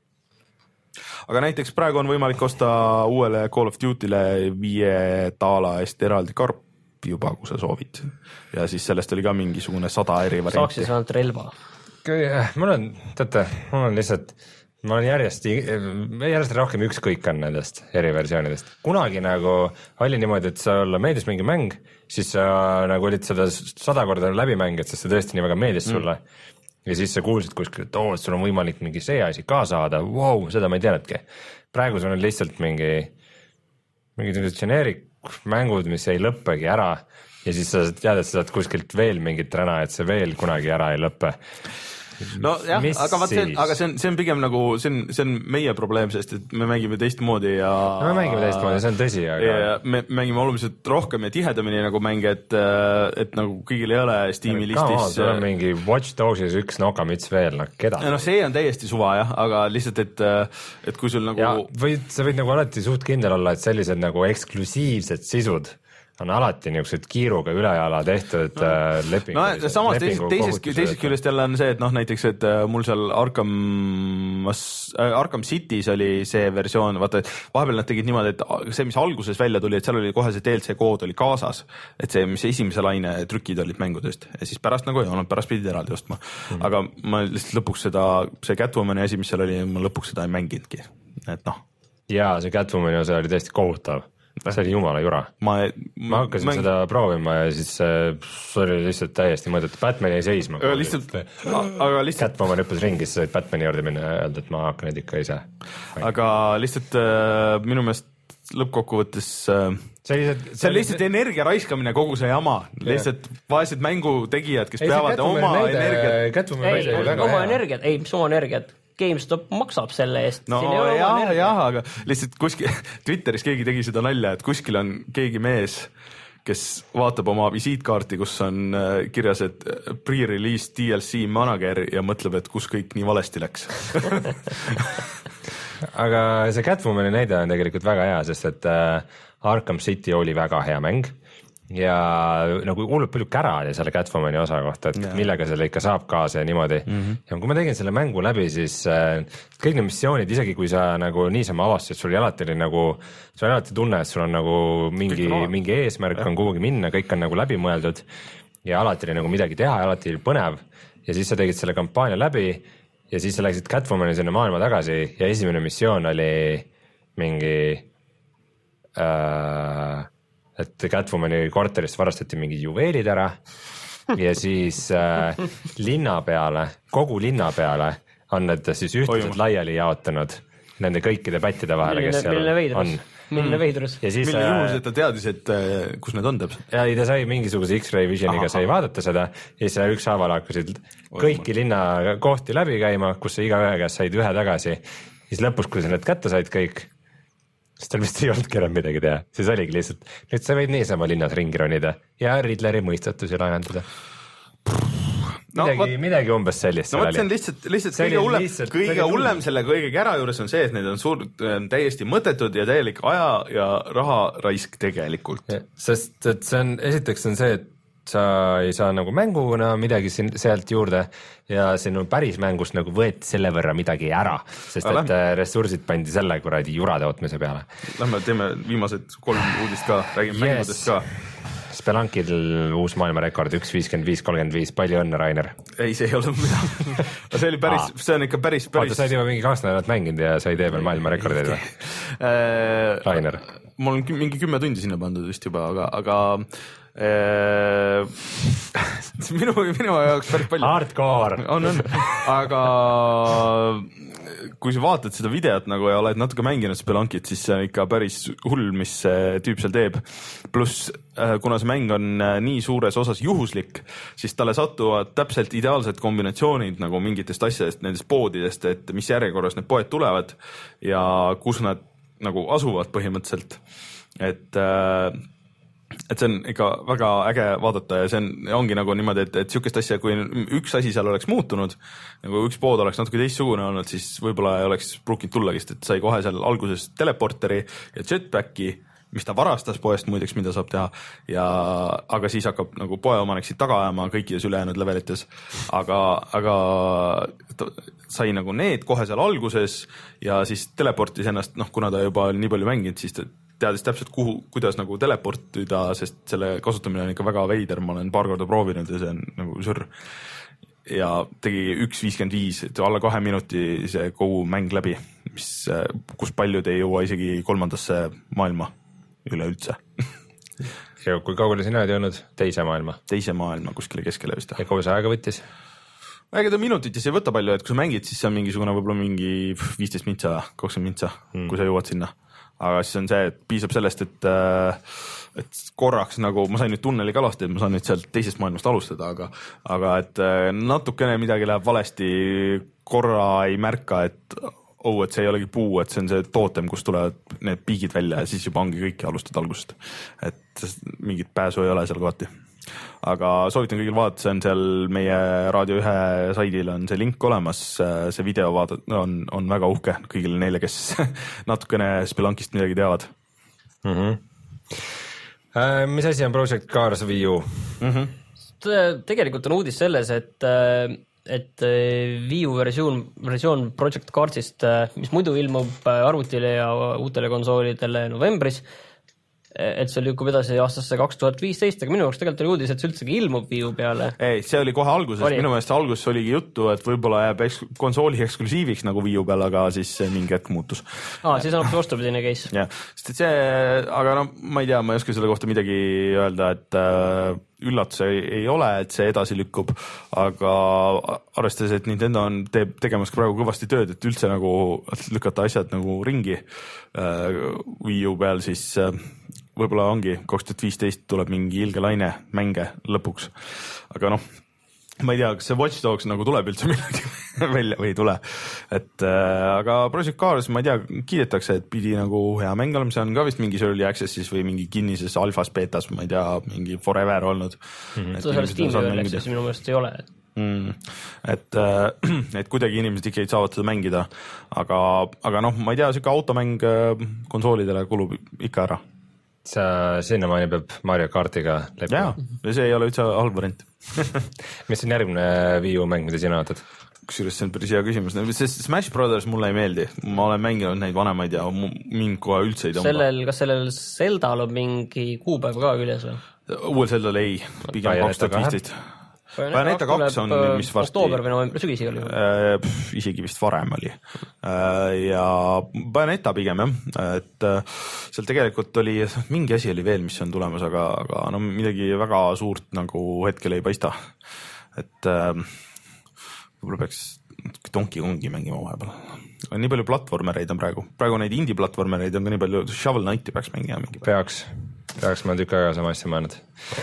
Aga näiteks praegu on võimalik osta uuele Call of Duty'le viie taala eest eraldi karp juba, kui sa soovid ja siis sellest oli ka mingisugune sada eri varianti. Saaks siis ainult relva. Mul on, teate, mul on lihtsalt ma olen järjest, järjest rohkem ükskõik on nendest eriversioonidest. Kunagi nagu oli niimoodi, et sa olla meeldis mingi mäng, siis sa nagu olid seda sada korda läbi mängid, sest see tõesti nii väga meeldis sulle. Mm. Ja siis sa kuulsid kuskil, et oo, et sul on võimalik mingi see asi ka saada, wow, seda ma ei teadnudki. Praegu sul on lihtsalt mingi, mingi generic mängud, mis ei lõppegi ära ja siis sa tead, et sa saad kuskilt veel mingit räna, et see veel kunagi ära ei lõppe. No jah, aga, vaat see, aga see on, see on pigem nagu, see on, see on meie probleem, sest et me mängime teistmoodi ja no, me mängime teistmoodi, see on tõsi, aga ja me mängime oluliselt rohkem ja tihedamini nagu mänge, et, et nagu kõigil ei ole Steam'i listis. Sul on mingi Watch Dogsis üks nokamüts veel, noh keda? No see on täiesti suva jah, aga lihtsalt, et, et kui sul nagu ja, võid, sa võid nagu alati suht kindel olla, et sellised nagu eksklusiivsed sisud on alati niisugused kiiruga ülejala tehtud no. lepingu. No samas teisest, teisest, teisest küljest jälle on see, et noh näiteks, et mul seal Arkham, äh, Arkham City's oli see versioon, vaata, et vahepeal nad tegid niimoodi, et see, mis alguses välja tuli, et seal oli kohe see D L C kood oli kaasas, et see, mis esimese laine trükid olid mängudest ja siis pärast nagu ei olnud, pärast pidid eraldi ostma. Mm. Aga ma lihtsalt lõpuks seda, see Catwomani asi, mis seal oli, ma lõpuks seda ei mänginudki, et noh. Jaa, see Catwomani osa oli tõesti kohutav. See oli jumala jura. Ma, ma, ma hakkasin mäng... seda proovima ja siis see oli lihtsalt täiesti mõõdet, Batman jäi seisma. Lihtsalt, aga lihtsalt... Catwoman hüppes ringis, said Batmani juurde minna ja öelda, et ma hakkan neid ikka ise. Aga lihtsalt äh, minu meelest lõppkokkuvõttes äh, sellised, see on lihtsalt energia raiskamine kogu see jama. Lihtsalt vaesed mängutegijad, kes ei, peavad oma näide, energiat... Ei, oma energiat, ei, mis oma energiat? GameStop maksab selle eest. No jah, jah, aga lihtsalt kuskil Twitteris keegi tegi seda nalja, et kuskil on keegi mees, kes vaatab oma visiitkaarti, kus on kirjas, et pre-release D L C manager ja mõtleb, et kus kõik nii valesti läks. Aga see Catwomani näide on tegelikult väga hea, sest et Arkham City oli väga hea mäng. Ja nagu hullult palju kära oli selle Catwomani osa kohta, et yeah. millega selle ikka saab kaasa ja niimoodi mm. -hmm. Ja kui ma tegin selle mängu läbi, siis äh, kõik need missioonid, isegi kui sa nagu niisama avastasid, sul alati oli nagu, sul alati tunne, et sul on nagu mingi, mingi eesmärk yeah. on kuhugi minna, kõik on nagu läbi mõeldud ja alati oli nagu midagi teha ja alati oli põnev ja siis sa tegid selle kampaania läbi ja siis sa läksid Catwomani sinna maailma tagasi ja esimene missioon oli mingi äh, et Catwomani korterist varastati mingid juveelid ära ja siis äh, linna peale, kogu linna peale on need siis ühtlaselt laiali jaotanud nende kõikide pättide vahele, kes seal on. Milline veidrus. Milline juhus, et ta teadis, et äh, kus need on täpselt? Ja ta sai mingisuguse X-ray visioniga sai vaadata seda ja siis ükshaaval hakkasid kõiki linna kohti läbi käima, kus sa iga ühe käest said ühe tagasi. Siis lõpus, kui sa need kätte said kõik, siis tal vist ei olnudki enam midagi teha, siis oligi lihtsalt, nüüd sa võid niisama linnas ringi ronida ja Riddleri mõistatusi lahendada. midagi no,, midagi umbes sellist. no vot, see on lihtsalt, lihtsalt kõige hullem, kõige hullem selle kõige kära juures on see, et need on suur, täiesti mõttetud ja täielik aja ja raha raisk tegelikult. Sest et see on, esiteks on see, et sa ei saa nagu mänguna midagi siin, sealt juurde ja sinu päris mängust nagu võeti selle võrra midagi ära, sest et lähme. ressursid pandi selle kuradi jura tootmise peale. Lähme teeme viimased kolm uudist ka, räägime yes. mängudest ka. Spelankil uus maailmarekord üks viiskümmend viis kolmkümmend viis, palju õnne, Rainer. Ei, see ei ole midagi. see oli päris, see on ikka päris, päris... Oota, sa oled juba mingi kaks nädalat mänginud ja sa ei tee veel maailmarekordeid või? Rainer. Mul on mingi kümme tundi sinna pandud vist juba, aga, aga äh, minu, minu jaoks päris palju. Hardcore. On, on. Aga kui sa vaatad seda videot nagu ja oled natuke mänginud Spelankit, siis see on ikka päris hull, mis see tüüp seal teeb. Pluss, kuna see mäng on nii suures osas juhuslik, siis talle satuvad täpselt ideaalsed kombinatsioonid nagu mingitest asjadest, nendest poodidest, et mis järjekorras need poed tulevad ja kus nad nagu asuvad põhimõtteliselt. Et et see on ikka väga äge vaadata ja see on, ongi nagu niimoodi, et, et sükest asja, kui üks asi seal oleks muutunud, nagu üks pood oleks natuke teistsugune olnud, siis võib-olla ei oleks pruukinud tullagi, et sai kohe seal alguses teleporteri ja jetpacki, mis ta varastas poest muideks, mida saab teha, ja aga siis hakkab nagu poeomanik siit taga ajama kõikides ülejäänud levelites, aga, aga sai nagu need kohe seal alguses ja siis teleportis ennast, noh, kuna ta juba nii palju mänginud, siis ta teadis täpselt, kuhu, kuidas nagu teleportida, sest selle kasutamine on ikka väga veider, ma olen paar korda proovinud ja see on nagu sür. Ja tegi üks viiskümmend viis, et alla kahe minuti see kogu mäng läbi, mis, kus paljud ei jõua isegi kolmandasse maailma üleüldse. Ja kui kaugele sina oled jõudnud? Teise maailma? Teise maailma, kuskile keskele vist. Ja kaua see aega võttis? Ega ta minutitis ei võta palju, et kui sa mängid, siis see on mingisugune võib-olla mingi viisteist mintsa, kakskümmend mintsa, hmm. kui sa jõuad sinna. Aga siis on see, et piisab sellest, et, et korraks nagu ma sain nüüd tunneli kalast, et ma saan nüüd sealt teisest maailmast alustada, aga, aga et natukene midagi läheb valesti, korra ei märka, et oh, et see ei olegi puu, et see on see tootem, kus tulevad need piigid välja ja siis juba ongi kõiki alustad algusest. Et mingit pääsu ei ole seal kohati. Aga soovitan kõigil vaadata, see on seal meie Raadio ühe saidil on see link olemas, see video vaadata on, on väga uhke kõigile neile, kes natukene Spelankist midagi teavad. Mm-hmm. Äh, mis asi on Project Cars Wii U? Mm-hmm. Tegelikult on uudis selles, et et Wii U versioon, versioon Project Carsist, mis muidu ilmub arvutile ja uutele konsoolidele novembris, et see lükkub edasi aastasse kaks tuhat viisteist, aga minu jaoks tegelikult oli uudis, et see üldsegi ilmub Wii U peale. Ei, see oli kohe alguses, oli. Minu meelest alguses oligi juttu, et võib-olla jääb eks konsooli eksklusiiviks nagu Wii U peale, aga siis mingi hetk muutus. Aa, siis on hoopis vastupidine case. Ja, sest et see, aga no ma ei tea, ma ei oska selle kohta midagi öelda, et äh, üllatus ei, ei ole, et see edasi lükkub, aga arvestades, et Nintendo on teeb tegemas praegu kõvasti tööd, et üldse nagu lükata asjad nagu ringi äh, Wii U peal, siis äh, võib-olla ongi kaks tuhat viisteist tuleb mingi ilge laine mänge lõpuks, aga noh, ma ei tea, kas see Watch Dogs nagu tuleb üldse midagi välja või ei tule, et äh, aga Project Cars, ma ei tea, kiidetakse, et pidi nagu hea mäng olema, see on ka vist mingis early access'is või mingi kinnises alfas betas, ma ei tea, mingi forever olnud. Mm-hmm. See on Steam early access, minu meelest ei ole. Mm, et, äh, et kuidagi inimesed ikka saavad seda mängida, aga, aga noh, ma ei tea, siuke automäng konsoolidele kulub ikka ära. Sa sinnamaani peab Mario Kartiga leppima. Jaa, see ei ole üldse halb variant. Mis on järgmine Wii U mäng, mida sina ootad? Kusjuures see on päris hea küsimus. Sest Smash Brothers mulle ei meeldi. Ma olen mänginud neid vanemaid ja mind kohe üldse ei tõmba. Sellel, kas sellel Zeldal on mingi kuupäev ka küljes või? Uuel Zeldal ei, pigem kaks tuhat viisteist. Bayonetta kaks on mis varsti oktoober või november, sügisi oli äh, pff, isegi vist varem oli äh, ja Bayonetta pigem jah, et äh, seal tegelikult oli mingi asi oli veel, mis on tulemas, aga, aga no midagi väga suurt nagu hetkel ei paista, et äh, võib-olla peaks Donkey Kongi mängima vahepeal. Nii palju platvormereid on praegu, praegu neid indie platvormereid on ka nii palju, Shovel Knighti peaks mängima mingi. Peaks, peaks ma tükk aega sama asja mõelnud.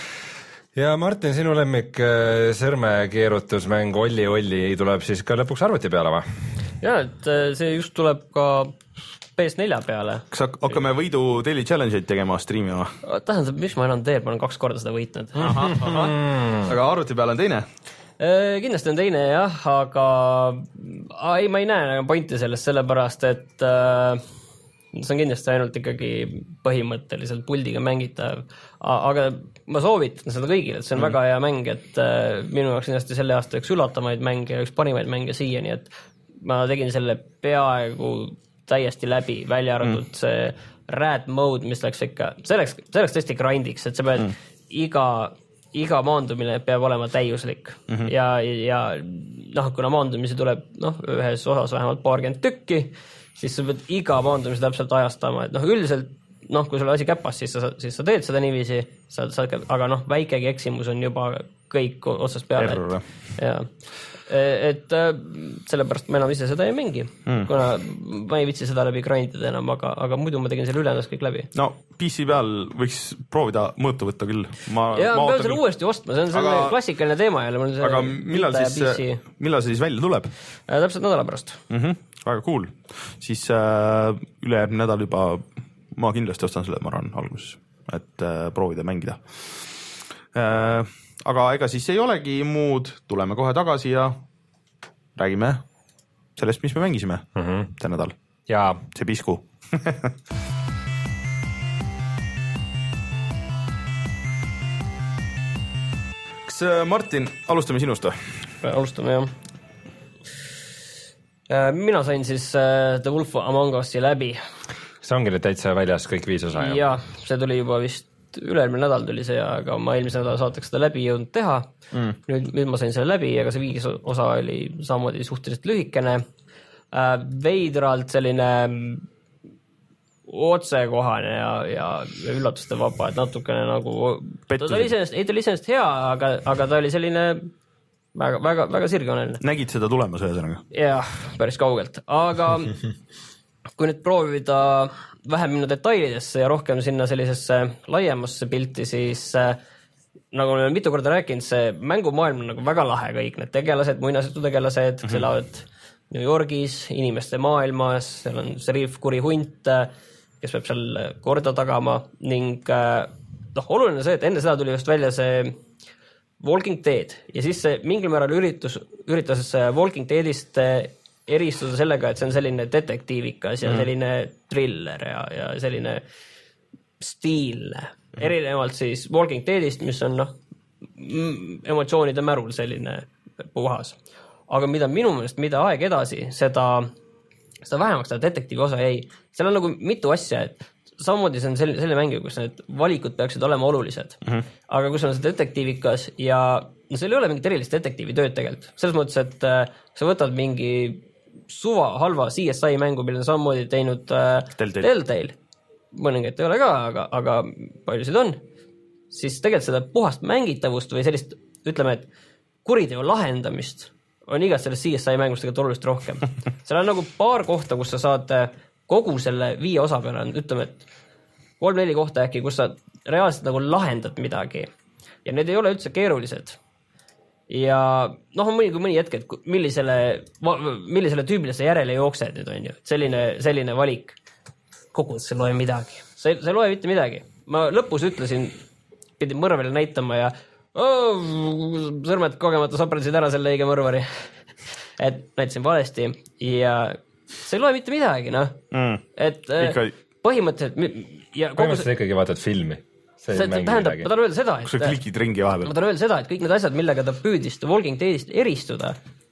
Ja Martin, sinu lemmik sõrmekeerutusmäng Olli Olli tuleb siis ka lõpuks arvuti peale või? Ja, et see just tuleb ka P S neli peale. Kas hakkame võidu Daily Challenge'id tegema streamima? Tähendab, mis ma enam teen, ma olen kaks korda seda võitnud. Aha, aha. Aga arvuti peale on teine? Kindlasti on teine jah, aga a, ei, ma ei näe pointi sellest sellepärast, et äh, see on kindlasti ainult ikkagi põhimõtteliselt puldiga mängitav, aga ma soovitan seda kõigile, et see on mm. väga hea mäng, et äh, minu jaoks kindlasti selle aasta üks üllatamaid mänge, üks parimaid mänge siiani, et ma tegin selle peaaegu täiesti läbi, välja arvatud mm. see rat mode, mis läks ikka, see läks, see läks tõesti grindiks, et sa pead mm. iga, iga maandumine peab olema täiuslik mm-hmm. ja, ja noh, kuna maandumisi tuleb noh, ühes osas vähemalt paarkümmend tükki, siis sa pead iga maandumise täpselt ajastama, et noh, üldiselt noh, kui sul asi käpas, siis sa, siis sa teed seda niiviisi, sa, sa, aga noh, väikegi eksimus on juba kõik otsast peale. Et, ja. et sellepärast ma enam ise seda ei mängi, mm. kuna ma ei vitsi seda läbi grindida enam, aga, aga muidu ma tegin selle ülejäänud kõik läbi. No P C peal võiks proovida mõõtu võtta küll. Ma, ja ma pean selle küll... uuesti ostma, see on selle aga... klassikaline teema jälle. Aga millal siis, millal see siis välja tuleb? Täpselt nädala pärast. Mm-hmm. Väga cool. Siis äh, ülejärgmine nädal juba ma kindlasti ostan selle, ma arvan, alguses, et äh, proovida mängida. Äh, aga ega siis ei olegi muud, tuleme kohe tagasi ja räägime sellest, mis me mängisime mm-hmm. see nädal. Ja see pisku. Kas Martin, alustame sinust või? Alustame, jah. Mina sain siis The Wolf Among Us'i läbi. See ongi nüüd täitsa väljas kõik viis osa? Ja, see tuli juba vist üle-eelmine nädal tuli see, aga ma eelmise nädal saateks seda läbi jõudnud teha. Mm. Nüüd, nüüd ma sain selle läbi, aga see viis osa oli samamoodi suhteliselt lühikene. Veidralt selline otsekohane ja, ja üllatuste vaba, et natukene nagu ta oli iseenest, ei ta oli iseenest hea, aga, aga ta oli selline väga, väga, väga sirgeoneline. Nägid seda tulemas ühesõnaga? Jah, päris kaugelt, aga kui nüüd proovida vähem minu detailidesse ja rohkem sinna sellisesse laiemasse pilti, siis äh, nagu me mitu korda rääkinud, see mängumaailm on nagu väga lahe kõik, need tegelased, muinasjutu tegelased, mm-hmm. kes elavad New Yorgis, inimeste maailmas, seal on Serif, kuri hunt, kes peab seal korda tagama ning äh, noh, oluline see, et enne seda tuli just välja see Walking Dead ja siis see mingil määral üritus, üritas Walking Deadist eristuda sellega, et see on selline detektiivikas ja mm. selline thriller ja, ja selline stiilne. Mm. Erinevalt siis Walking Deadist, mis on noh, emotsioonide märul selline puhas. Aga mida minu meelest, mida aeg edasi, seda, seda vähemaks seda detektiivi osa jäi. Seal on nagu mitu asja, et samamoodi see on selline, selline mängu, kus need valikud peaksid olema olulised. Mm. Aga kus on see detektiivikas ja no seal ei ole mingit erilist detektiivi tööd tegelikult. Selles mõttes, et äh, sa võtad mingi suva halva C S I mängu, mille on samamoodi teinud äh, Telltale. Telltale. Mõningaid ei ole ka, aga, aga paljusid on. Siis tegelikult seda puhast mängitavust või sellist, ütleme, et kuriteo lahendamist on igast sellest C S I mängust tegelikult oluliselt rohkem. Seal on nagu paar kohta, kus sa saad kogu selle viie osa peale, ütleme, et kolm-neli kohta äkki, kus sa reaalselt nagu lahendad midagi. Ja need ei ole üldse keerulised. Ja noh, on mõni, mõni hetk, et millisele, millisele tüübile sa järele jooksed nüüd on ju. Selline, selline valik. Kogudes sa ei loe midagi. Sa ei, sa ei loe mitte midagi. Ma lõpus ütlesin, pidin mõrvele näitama ja oh, sõrmed kogemata saprasid ära selle õige mõrvari. Et näitasin valesti ja sa ei loe mitte midagi, noh. Mm. Et Ikka... põhimõtteliselt... Ja põhimõtteliselt see... ikkagi vaatad filmi. See see tähendab, ma tahan öelda seda, et... Kui sa klikid ringi vahepeal. Ma tahan öelda seda, et kõik need asjad, millega ta püüdis Walking Deadist eristuda,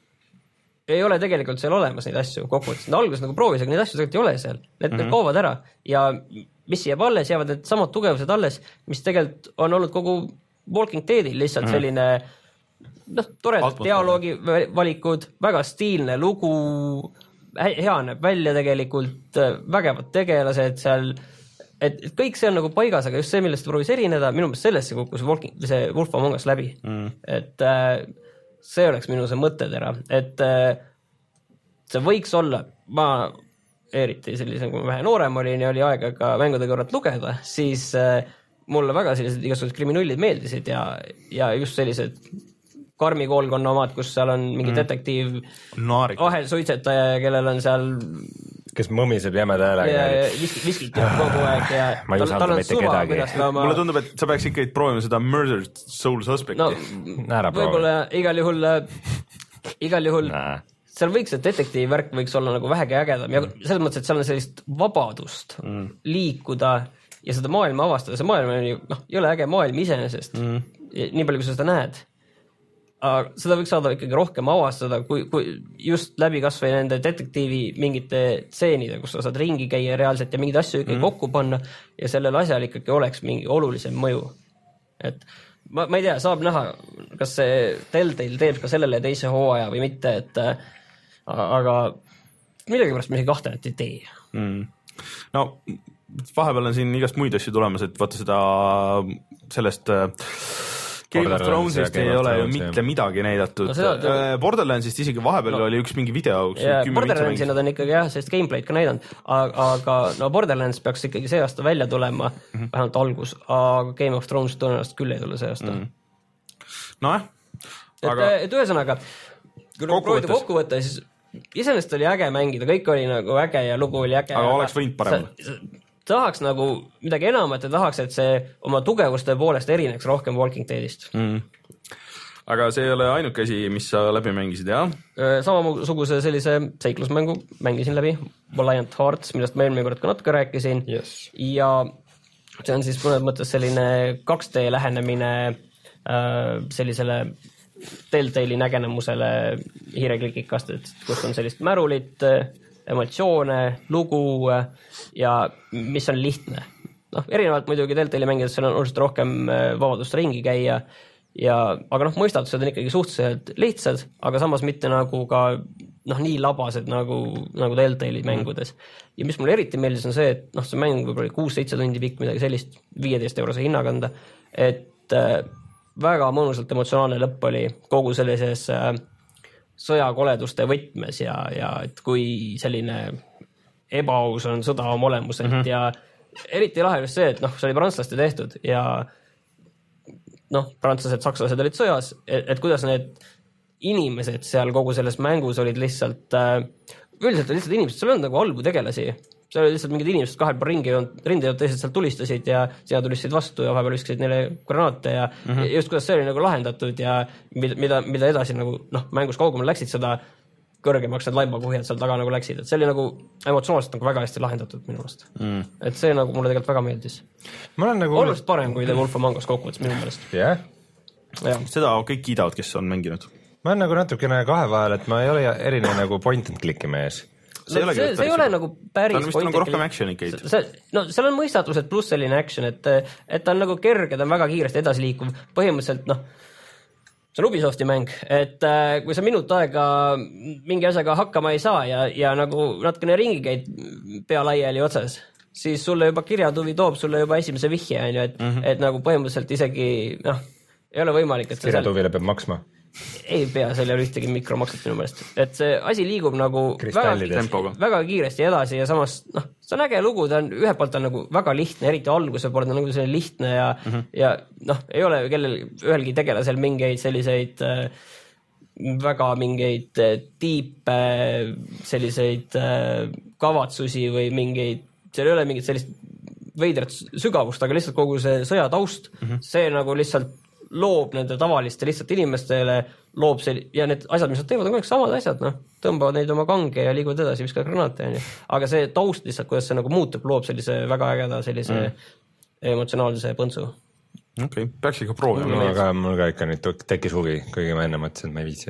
ei ole tegelikult seal olemas neid asju kokkuvõttes. Need alguses nagu proovis, aga neid asju tegelikult ei ole seal. Need mm -hmm. kaovad ära. Ja mis jääb alles, jäävad need samad tugevused alles, mis tegelikult on olnud kogu Walking Deadil lihtsalt mm -hmm. selline noh, toredad dialoogi valikud, väga stiilne lugu, hea näeb välja tegelikult, vägevad tegelased seal, et kõik see on nagu paigas, aga just see, millest proovis erineda, minu meelest sellesse kukkus Walking, see Wolf Among Us läbi. Mm. Et see oleks minu see mõttetera, et see võiks olla, ma eriti sellise, kui ma vähe noorem olin ja oli aega ka mängude korralt lugeda, siis mulle väga sellised igasugused kriminullid meeldisid ja, ja just sellised karmi koolkonna omad, kus seal on mingi detektiiv, ahel suitsetaja, kellel on seal kes mõmiseb jämeda häälega. ja viskid, viskid kogu aeg ja ma ei usalda mitte kedagi. Oma... mulle tundub, et sa peaks ikkagi proovima seda Murdered Soul Suspecti. No, võib-olla igal juhul, igal juhul nah. seal võiks see detektiivvärk võiks olla nagu vähegi ägedam ja selles mõttes, et seal on sellist vabadust mm. liikuda ja seda maailma avastada. See maailm on ju, noh, ei ole äge maailm iseenesest. Mm. Nii palju, kui sa seda näed. Aga seda võiks saada ikkagi rohkem avastada, kui, kui just läbi kas või nende detektiivi mingite tseenide, kus sa saad ringi käia reaalselt ja mingeid asju ikkagi mm. kokku panna ja sellel asjal ikkagi oleks mingi olulisem mõju. Et ma, ma ei tea, saab näha, kas see Telltale teeb ka sellele teise hooaja või mitte, et aga millegi pärast ma ei kahtle, et ei tee. Mm. No vahepeal on siin igast muid asju tulemas, et vaata seda sellest Game of Thronesist ei ole ju mitte midagi näidatud. No seda, Borderlandsist isegi vahepeal no, oli üks mingi video. Yeah, Borderlandsi nad on ikkagi jah, sellist gameplay'd ka näidanud, aga, aga no Borderlands peaks ikkagi see aasta välja tulema, mm-hmm. vähemalt algus, aga Game of Thrones tõenäoliselt küll ei tule see aasta. Mm. No jah. Aga... Et, et ühesõnaga, kui proovida kokku võtta, siis iseenesest oli äge mängida, kõik oli nagu äge ja lugu oli äge. Aga, aga oleks võinud parem. Tahaks nagu midagi enamat ja tahaks, et see oma tugevuste poolest erineks rohkem Walking Deadist. Mm. Aga see ei ole ainuke asi, mis sa läbi mängisid, jah? Samasuguse sellise seiklusmängu mängisin läbi, Valiant Hearts, millest ma eelmine kord ka natuke rääkisin. Yes. Ja see on siis mõnes mõttes selline kaks D lähenemine sellisele Telltale'i nägenemusele hiireklikikast, et kus on sellist märulit, emotsioone, lugu ja mis on lihtne. noh, erinevalt muidugi Telltale'i mängides seal on oluliselt rohkem vabadust ringi käia, ja, aga noh, mõistatused on ikkagi suhteliselt lihtsad, aga samas mitte nagu ka noh, nii labased nagu, nagu Telltale'i mängudes. Ja mis mulle eriti meeldis on see, et noh, see mäng võib-olla kuus seitse tundi pikk, midagi sellist, viieteist eurose hinnakanda, et äh, väga mõnusalt emotsionaalne lõpp oli kogu sellises äh, sõjakoleduste võtmes ja, ja et kui selline ebaaus on sõda oma olemuselt mm -hmm. ja eriti lahe just see, et noh, see oli prantslaste tehtud ja noh, prantslased, sakslased olid sõjas, et, et kuidas need inimesed seal kogu selles mängus olid lihtsalt äh, üldiselt olid lihtsalt inimesed, seal on nagu halbu tegelasi, seal olid lihtsalt mingid inimesed kahel pool ringi rinde ja teised sealt tulistasid ja sina tulistasid vastu ja vahepeal viskasid neile granaate ja, mm -hmm. ja just kuidas see oli nagu lahendatud ja mida, mida, mida edasi nagu noh, mängus kaugemale läksid, seda kõrgemaks need laibakuhjad seal taga nagu läksid, et see oli nagu emotsionaalselt nagu väga hästi lahendatud minu meelest mm.. et see nagu mulle tegelikult väga meeldis. Nagu... oluliselt parem kui The Wolf Among Us kokkuvõttes minu meelest. jah yeah. ja. seda kõik kiidavad, kes on mänginud. ma olen nagu natukene kahe vahel, et ma ei ole erinev nagu point and click'i mees. see, no, see, see ei ole nagu päris ta on vist nagu rohkem action'i käid. No seal on mõistatused pluss selline action, et, et ta on nagu kerge, ta on väga kiiresti edasi liikuv. Põhimõtteliselt noh, see on Ubisofti mäng, et äh, kui sa minut aega mingi asjaga hakkama ei saa ja, ja nagu natukene ringi käid pea laiali otsas, siis sulle juba kirjatuvi toob sulle juba esimese vihje, on ju, et, mm -hmm. et nagu põhimõtteliselt isegi noh, ei ole võimalik, et kirjatuvile peab maksma? Ei pea, seal ei ole ühtegi mikromaksut minu meelest, et see asi liigub nagu väga, väga kiiresti edasi ja samas noh, see on äge lugu, ta on ühe poolt on nagu väga lihtne, eriti alguse poolt on nagu selline lihtne ja, mm -hmm. ja noh, ei ole kellel ühelgi tegelasel mingeid selliseid äh, väga mingeid tiipe, selliseid äh, kavatsusi või mingeid, seal ei ole mingit sellist veidrat sügavust, aga lihtsalt kogu see sõjataust, mm -hmm. see nagu lihtsalt loob nende tavaliste lihtsalt inimestele, loob see, ja need asjad, mis nad teevad, on kõik samad asjad, noh, tõmbavad neid oma kange ja liiguvad edasi, viskavad granaate, on ju. Aga see taust lihtsalt, kuidas see nagu muutub, loob sellise väga ägeda sellise mm. emotsionaalse põntsu. Okei, okay. Peaks ikka proovima. Mul ka, mul ka ikka nüüd tekkis huvi, kuigi ma enne mõtlesin, et ma ei viitsi.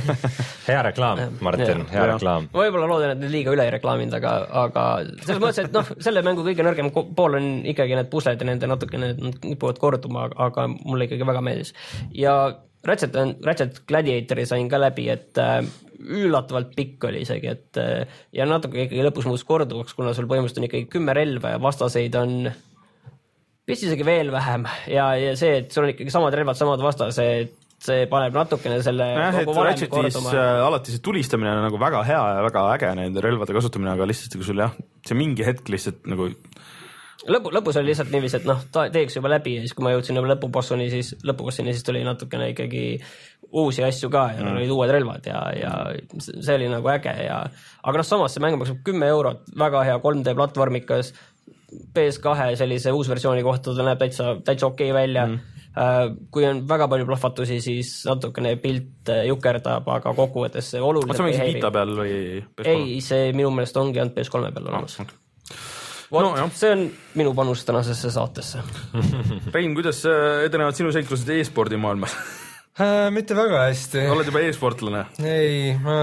Hea reklaam, Martin, hea reklaam. Ma võib-olla loodan, et need liiga üle ei reklaaminud, aga, aga selles mõttes, et noh, selle mängu kõige nõrgem pool on ikkagi need pusled ja nende natukene nipuvad korduma, aga mulle ikkagi väga meeldis. Ja Ratchet, Ratchet Gladiatori sain ka läbi, et üllatavalt pikk oli isegi, et ja natuke ikkagi lõpus muutus korduvaks, kuna sul põhimõtteliselt on ikkagi kümme relva ja vastaseid on vist isegi veel vähem ja, ja see, et sul on ikkagi samad relvad, samad vastased, see paneb natukene selle jah, et Ratchetis äh, alati see tulistamine on nagu väga hea ja väga äge nende relvade kasutamine, aga lihtsalt kui sul jah, see mingi hetk lihtsalt nagu lõpu, lõpus oli lihtsalt niiviisi, et noh, ta teeks juba läbi ja siis kui ma jõudsin juba lõpubossuni, siis lõpubossini siis tuli natukene ikkagi uusi asju ka ja mm. olid uued relvad ja, ja see oli nagu äge ja aga noh, samas see mäng maksab kümme eurot, väga hea kolm D platvormikas, P S kahe sellise uusversiooni kohta ta näeb täitsa, täitsa okei okay välja mm. kui on väga palju plahvatusi, siis natukene pilt jukerdab, aga kokkuvõttes see oluliselt ei häiri. Vita peal või P S kolm? Ei, see minu meelest ongi ainult P S kolme peal olemas. Ah, okay. Vot, no, see on minu panus tänasesse saatesse. Rein, kuidas edenevad sinu seiklused e-spordi maailmas? äh, mitte väga hästi. Oled juba e-sportlane? Ei, ma,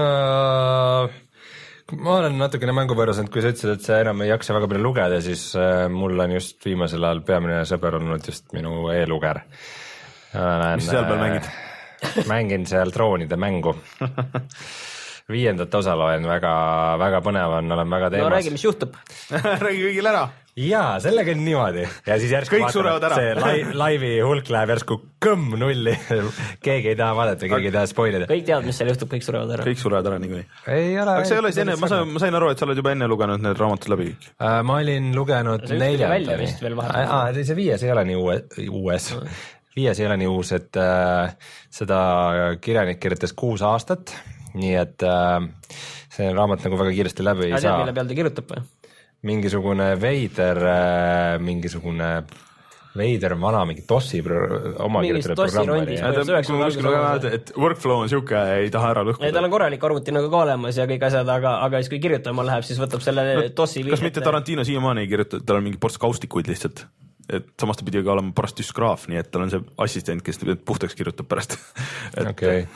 ma olen natukene mängupõrasanud, kui sa ütlesid, et sa enam ei jaksa väga palju lugeda, siis äh, mul on just viimasel ajal peamine sõber olnud just minu e-luger. Olen, mis seal peal mängid? Mängin seal troonide mängu. Viiendat osa loen, väga, väga põnev on, olen väga teemas. No räägi, mis juhtub. Räägi kõigil ära. Jaa, sellega on niimoodi. Ja siis järsku kõik surevad ära. See lai, laivi hulk läheb järsku kõmm nulli. Keegi ei taha vaadata, keegi ei taha spoilida. Kõik teavad, mis seal juhtub, kõik surevad ära. Kõik surevad ära niikuinii. Ei ole. Aga see ei ole enne, ma sain, ma sain aru, et sa oled juba enne lugenud need raamatud läbi. Uh, ma olin lugenud neljandani. Aa, see viies ei ole nii uue, uues. Viies ei ole nii uus, et uh, seda kirjanik kirjutas kuus aastat. Nii et äh, see raamat nagu väga kiiresti läbi ei ja saa. Mille peal ta kirjutab või? Mingisugune veider, äh, mingisugune veider vana, mingi tossi oma kirjutatud programm. Et workflow on siuke, ei taha ära lõhkuda. Tal on korralik arvuti nagu ka olemas ja kõik asjad, aga, aga siis kui kirjutama läheb, siis võtab selle no, tossi. Kas mitte Tarantino siiamaani ei kirjuta, tal on mingi ports kaustikuid lihtsalt? Et samas ta pidi ka olema parast düsgraaf, nii et tal on see assistent, kes puhtaks kirjutab pärast. et, okay.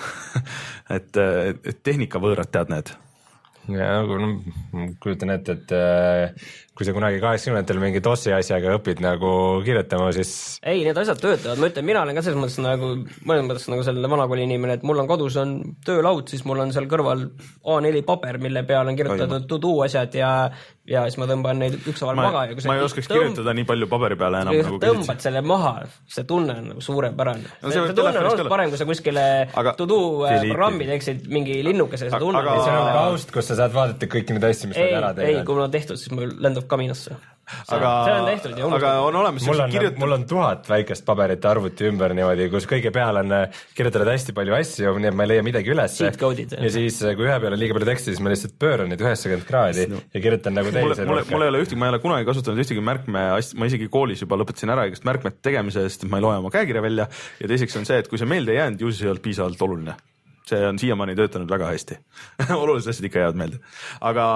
et, et tehnika võõrad tead need. Ja, nagu, no, kujutan ette, et kui sa kunagi kaheksakümnendatel mingi tossi asjaga õpid nagu kirjutama, siis... Ei, need asjad töötavad. Ma ütlen, mina olen ka selles mõttes nagu, mõnes mõttes nagu selline vanakooli inimene, et mul on kodus on töölaud, siis mul on seal kõrval A neli paber, mille peal on kirjutatud to-do asjad ja, ja siis ma tõmban neid üksaval maga. Ja ma ei oskaks tõmb... kirjutada nii palju paberi peale enam. Kui nagu sa tõmbad selle maha, see tunne on nagu suurepärane. No, see, see tunne on olnud parem, kui sa kuskile aga... to-do programmi teeksid mingi linnukese. See tunne aga... see on kaust, kus sa saad vaadata kõiki neid asju, mis ei, ära teha. Ei, kui mul on tehtud, siis mul lendab kaminasse. Aga, see on tehtud ja aga on olemas mul on, kirjutab... mul on tuhat väikest paberit arvuti ümber niimoodi, kus kõige peal on kirjutatud hästi palju asju, nii et ma ei leia midagi üles. Ja siis, kui ühe peal on liiga palju teksti, siis ma lihtsalt pööran neid üheksakümmend kraadi no. ja kirjutan nagu teise. Mulle, mulle ei ole ühtegi, ma ei ole kunagi kasutanud ühtegi märkme, ma isegi koolis juba lõpetasin ära igast märkmed tegemise, sest ma ei loe oma käekirja välja ja teiseks on see, et kui see meelde jäänud, ju see ei olnud piisavalt oluline. See on siiamaani töötanud väga hästi. Olulised asjad ikka jäävad meelde. Aga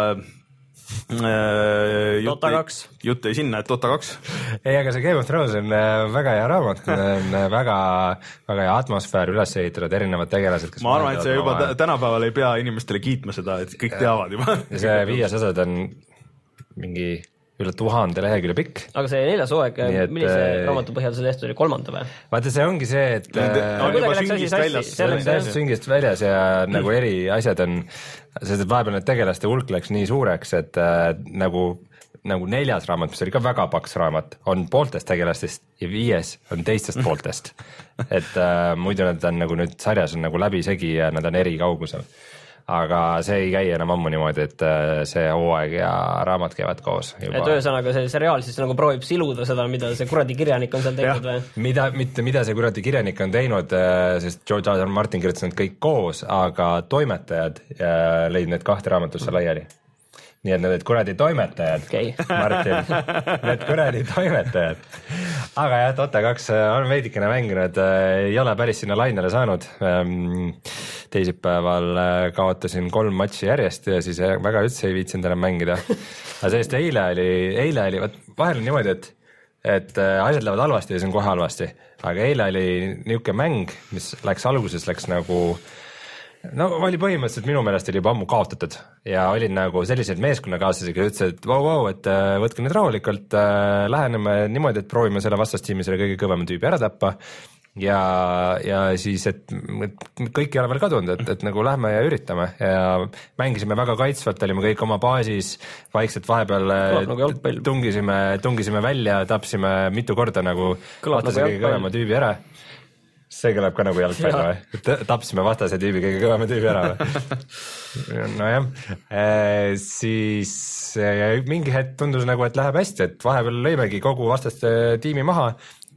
Dota kaks. Jutt ei sinna, et Dota kaks. Ei, aga see Game of Thrones on väga hea raamat, on väga, väga hea atmosfäär üles ehitatud, erinevad tegelased. Ma arvan, et see juba ma... tänapäeval ei pea inimestele kiitma seda, et kõik teavad juba. Ja see viies osad on mingi üle tuhande lehekülje pikk. Aga see neljas hooaeg, millise et... raamatu põhjal see tehtud oli, kolmanda või? Vaata, see ongi see, et no, juba süngist väljas, väljas. süngist väljas ja nagu eri asjad on, sest vahepeal need tegelaste hulk läks nii suureks, et äh, nagu, nagu neljas raamat, mis oli ka väga paks raamat, on pooltest tegelastest ja viies on teistest pooltest. Et äh, muidu nad on nagu nüüd sarjas on nagu läbisegi ja nad on eri kaugusel. Aga see ei käi enam ammu niimoodi, et see hooaeg ja raamat käivad koos. Juba. Et ühesõnaga see seriaal siis nagu proovib siluda seda, mida see kuradi kirjanik on seal teinud või? Mida, mitte mida see kuradi kirjanik on teinud, sest George R. R. Martin kirjutas need kõik koos, aga toimetajad leid need kahte raamatusse laiali. Nii et need kuradi toimetajad, okay. Martin, need kuradi toimetajad. Aga jah, Dota kaks on veidikene mänginud, ei ole päris sinna lainele saanud. Teisipäeval kaotasin kolm matši järjest ja siis väga üldse ei viitsinud enam mängida. Aga sellest eile oli, eile oli, vahel on niimoodi, et, et asjad lähevad halvasti ja see on kohe halvasti. Aga eile oli niuke mäng, mis läks alguses, läks nagu... No oli põhimõtteliselt minu meelest oli juba ammu kaotatud ja olin nagu sellised meeskonnakaaslasega ja ütlesid, et vau, vau, et võtke nüüd rahulikult, läheneme niimoodi, et proovime selle vastastiimisele kõige kõvema tüübi ära tappa ja, ja siis, et kõik ei ole veel kadunud, et, et nagu lähme ja üritame ja mängisime väga kaitsvalt, olime kõik oma baasis, vaikselt vahepeal nagu tungisime, tungisime välja, tapsime mitu korda nagu vastase kõige kõvema tüübi ära. See kõlab ka nagu jalgpall või? Tapsime vastase tüübi kõige kõvema tüübi ära või? Nojah, e, siis e, mingi hetk tundus nagu, et läheb hästi, et vahepeal lõimegi kogu vastaste tiimi maha,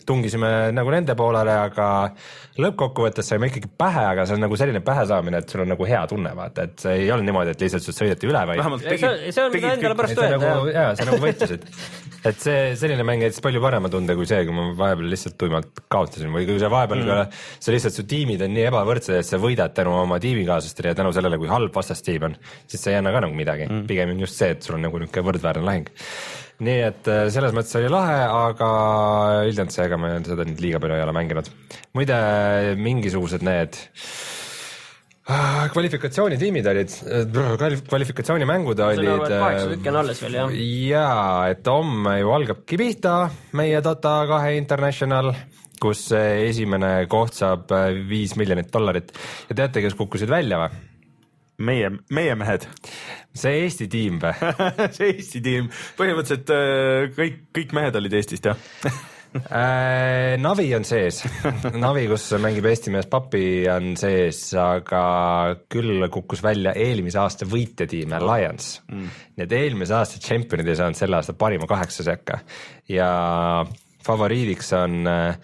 tungisime nagu nende poolele, aga lõppkokkuvõttes saime ikkagi pähe, aga see on nagu selline pähe saamine, et sul on nagu hea tunne, vaata, et see ei ole niimoodi, et lihtsalt sul sõideti üle, vaid vähemalt tegid, see, see on mida endale pärast öelda. Nagu, jaa, see nagu võitlesid. Et see selline mäng jättis palju parema tunde kui see, kui ma vahepeal lihtsalt tuimalt kaotasin või kui see vahepeal mm. see lihtsalt su tiimid on nii ebavõrdsed, et sa võidad tänu oma tiimikaaslastele ja tänu sellele, kui halb vastastiim on, siis see ei anna ka nagu midagi. Mm. Pigem on just see, et sul on nagu niisugune võrdväärne lahing. Nii et selles mõttes oli lahe, aga üldiselt see, ega ma seda nüüd liiga palju ei ole mänginud. Muide, mingisugused need kvalifikatsioonitiimid olid, kvalifikatsioonimängud olid. See on kaheksa tükki on alles veel, jah? Jaa, et homme ju algabki pihta meie Dota kahe International, kus esimene koht saab viis miljonit dollarit. Ja teate, kes kukkusid välja või? Meie, meie mehed. See Eesti tiim või? see Eesti tiim. Põhimõtteliselt kõik, kõik mehed olid Eestist, jah? Navi on sees. Navi, kus mängib Eesti mees Papi, on sees, aga küll kukkus välja eelmise aasta võitjatiim Alliance. Mm. Nii et eelmise aasta championid ei saanud selle aasta parima kaheksa sekka. Ja favoriidiks on,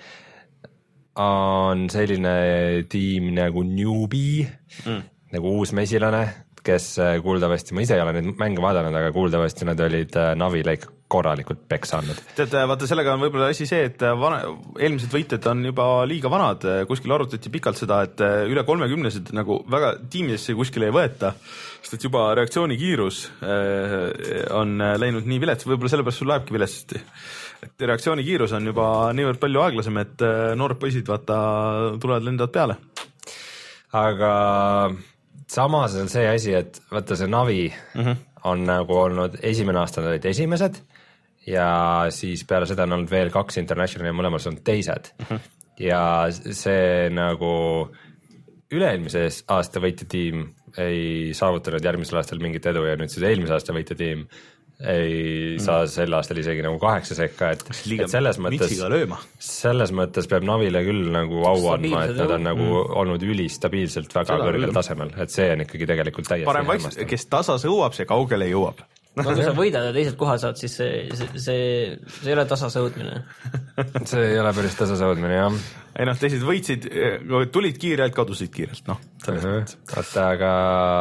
on selline tiim nagu Newbie, mm. nagu uus mesilane, kes kuuldavasti, ma ise ei ole neid mänge vaadanud, aga kuuldavasti nad olid Navile ikka korralikult peksa andnud. Tead, vaata sellega on võib-olla asi see, et vana, eelmised võitjad on juba liiga vanad, kuskil arutati pikalt seda, et üle kolmekümnesed nagu väga tiimidesse kuskil ei võeta, sest et juba reaktsioonikiirus on läinud nii vilets, võib-olla sellepärast sul lähebki viletsasti. Et reaktsioonikiirus on juba niivõrd palju aeglasem, et noored poisid vaata tulevad lendavad peale. Aga samas on see asi, et vaata see Navi mm-hmm. on nagu olnud esimene aasta olid esimesed ja siis peale seda on olnud veel kaks Internationali ja mõlemal on teised mm-hmm. ja see nagu üle-eelmise aasta võitjatiim ei saavutanud järgmisel aastal mingit edu ja nüüd siis eelmise aasta võitjatiim ei mm. saa sel aastal isegi nagu kaheksa sekka, et, et selles mõttes selles mõttes peab Navile küll nagu au andma, et nad on nagu mm. olnud ülistabiilselt väga seda kõrgel tasemel, et see on ikkagi tegelikult täiesti parem vaikselt, kes tasas õuab, see kaugele jõuab. No kui sa võidad ja teised kohad saad, siis see, see, see, see ei ole tasasõudmine. see ei ole päris tasasõudmine, jah. Ei noh, teised võitsid, tulid kiirelt, kadusid kiirelt, noh. Oota, aga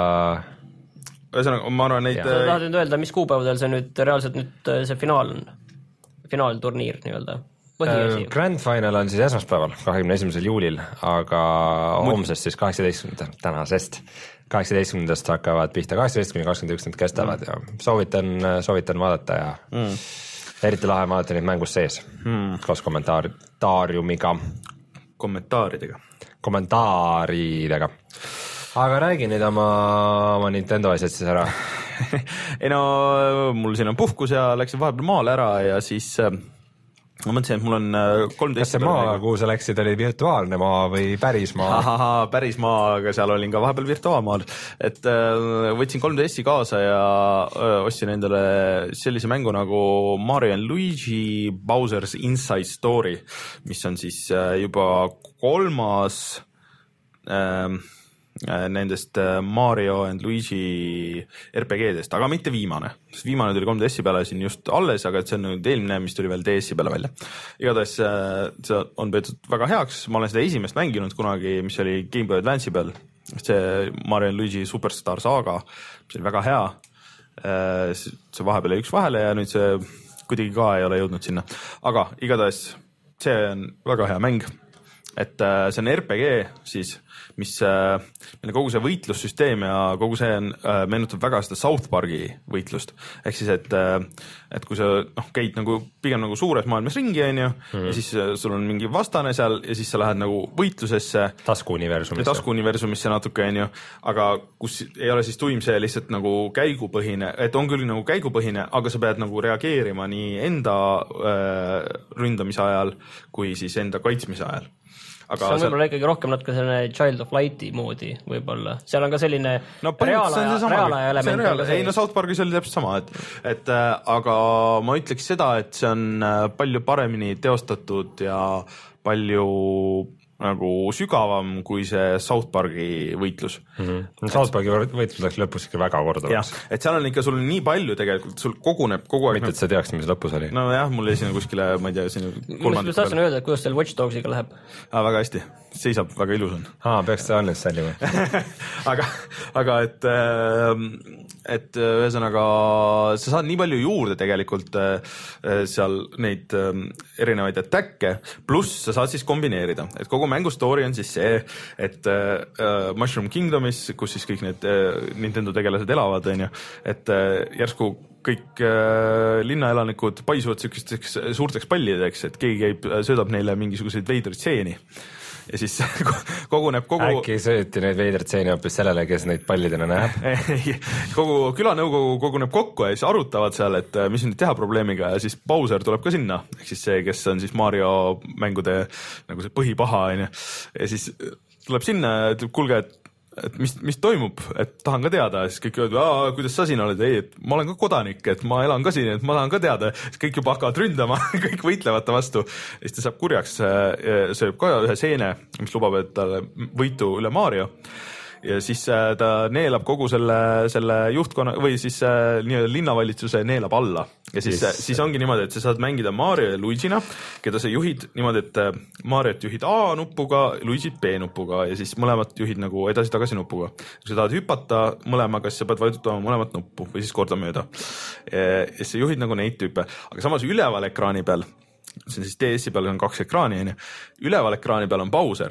ühesõnaga, ma arvan neid... Sa tahad nüüd öelda, mis kuupäevadel see nüüd reaalselt nüüd see finaal on? Finaalturniir nii-öelda? Põhiasi. Grand Final on siis esmaspäeval, kahekümne esimesel juulil, aga homsest siis kaheksateistkümnendast, tänasest kaheksateistkümnendast hakkavad pihta kaheksateist kuni kakskümmend üks need kestavad mm. ja soovitan, soovitan vaadata ja mm. eriti lahe vaadata neid mängus sees mm. koos kommentaariumiga. Kommentaaridega. Kommentaaridega. Aga räägi nüüd oma, oma Nintendo asjad siis ära. ei no, mul siin on puhkus ja läksin vahepeal maale ära ja siis ma mõtlesin, et mul on kolmteist... Kas see maa, kuhu sa läksid, oli virtuaalne maa või päris maa? Ahaha, päris maa, aga seal olin ka vahepeal virtuaalmaal. Et võtsin kolm D S-i kaasa ja ostsin endale sellise mängu nagu Mario and Luigi Bowser's Inside Story, mis on siis juba kolmas... Ähm, nendest Mario and Luigi R P G-dest, aga mitte viimane. Viimane tuli kolm D S-i peale siin just alles, aga see on nüüd eelmine, mis tuli veel D S-i peale välja. Igatahes see on peetud väga heaks, ma olen seda esimest mänginud kunagi, mis oli Game Boy Advance'i peal. See Mario and Luigi Superstar Saga, mis oli väga hea. See vahepeal üks vahele ja nüüd see kuidagi ka ei ole jõudnud sinna. Aga igatahes see on väga hea mäng. Et see on R P G siis, mis meil kogu see võitlussüsteem ja kogu see on, meenutab väga seda South Parki võitlust. Ehk siis, et, et kui sa noh, käid nagu, pigem nagu suures maailmas ringi, on ju, mm. ja siis sul on mingi vastane seal ja siis sa lähed nagu võitlusesse. Tasku-universumisse. Tasku-universumisse natuke, on ju, aga kus ei ole siis tuim see lihtsalt nagu käigupõhine, et on küll nagu käigupõhine, aga sa pead nagu reageerima nii enda äh, ründamise ajal kui siis enda kaitsmise ajal. Aga see on võib-olla seal... ikkagi rohkem natuke selline Child of Lighti moodi võib-olla. Seal on ka selline no, reaalaja, reaalaja element. Reaal... Ei no South Parkis oli täpselt sama, et, et äh, aga ma ütleks seda, et see on palju paremini teostatud ja palju nagu sügavam kui see South Parki võitlus mm-hmm. South Parki võitlus läks lõpus ikka väga korduvaks. Et seal on ikka sul nii palju tegelikult, sul koguneb kogu aeg. mitte, et sa teaks, mis lõpus oli. No jah, mul jäi sinna kuskile, ma ei tea, sinna kolmandik. Ma tahtsin öelda, et kuidas teil Watch Dogsiga läheb. Ah, väga hästi, seisab, väga ilus on. Aa, peaks see alles sallima. aga, aga et, et ühesõnaga sa saad nii palju juurde tegelikult seal neid erinevaid attacke, pluss sa saad siis kombineerida, et kogu mängu story on siis see, et uh, Mushroom Kingdomis, kus siis kõik need uh, Nintendo tegelased elavad, on ju, et uh, järsku kõik uh, linnaelanikud paisuvad sükesteks suurteks pallideks, et keegi käib, söödab neile mingisuguseid veidraid seeni. Ja siis koguneb kogu... Äkki sööti neid veidrat seeni hoopis sellele, kes neid pallidena näeb? kogu külanõukogu koguneb kokku ja siis arutavad seal, et mis nüüd teha probleemiga ja siis Bowser tuleb ka sinna, ehk siis see, kes on siis Mario mängude nagu see põhipaha, on ju. Ja siis tuleb sinna ja ütleb, kulge, et et mis, mis toimub, et tahan ka teada, siis kõik öeldavad, kuidas sa siin oled, ei, et ma olen ka kodanik, et ma elan ka siin, et ma tahan ka teada, siis kõik juba hakkavad ründama, kõik võitlevad ta vastu, siis ta saab kurjaks, sööb ka ühe seene, mis lubab, et talle võitu üle Mario ja siis ta neelab kogu selle, selle juhtkonna või siis nii-öelda linnavalitsuse neelab alla ja siis, yes. siis ongi niimoodi, et sa saad mängida Mario ja Luigina, keda sa juhid niimoodi, et Mariot juhid A nupuga, Luigit B nupuga ja siis mõlemat juhid nagu edasi-tagasi nupuga. Kui sa tahad hüpata mõlemaga, siis sa pead vajutama mõlemat nuppu või siis kordamööda. Ja siis sa juhid nagu neid tüüpe, aga samas üleval ekraani peal, see on siis D S-i peal on kaks ekraani, üleval ekraani peal on Bowser,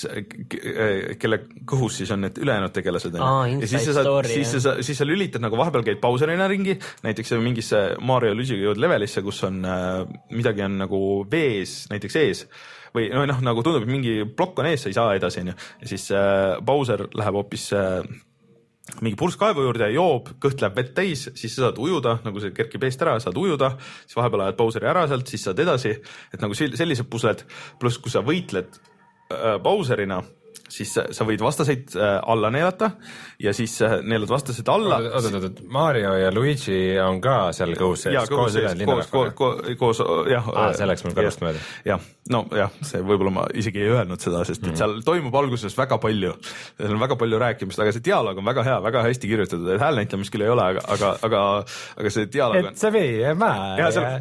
kelle kõhus siis on need ülejäänud tegelased. Aa, ja siis sa, saad, siis, sa, siis sa lülitad nagu vahepeal käid Bowserina ringi, näiteks mingisse Mario Luigiga jõud levelisse, kus on midagi on nagu vees näiteks ees või noh, nagu tundub, et mingi plokk on ees, sa ei saa edasi, ja siis Bowser läheb hoopis mingi purskkaevu juurde ja joob, kõht läheb vett täis, siis sa saad ujuda, nagu see kerkib eest ära, saad ujuda, siis vahepeal ajad Bowseri ära sealt, siis saad edasi, et nagu sellised pusled, pluss kui sa võitled äh, Bowserina, siis sa võid vastaseid äh, alla neelata ja siis äh, neelad vastased alla. Oot, oot, oot, Mario ja Luigi on ka seal kõhus sees, koos üle linnarahvaga. Koos, koos, jah. Ah, see läks mul kõrvust mööda. Jah, no jah, see võib-olla ma isegi ei öelnud seda, sest et seal toimub alguses väga palju, seal on väga palju rääkimist, aga see dialoog on väga hea, väga hästi kirjutatud, et häälnäitlemist küll ei ole, aga, aga, aga, aga see dialoog on... Et see vii, maa. Ja seal...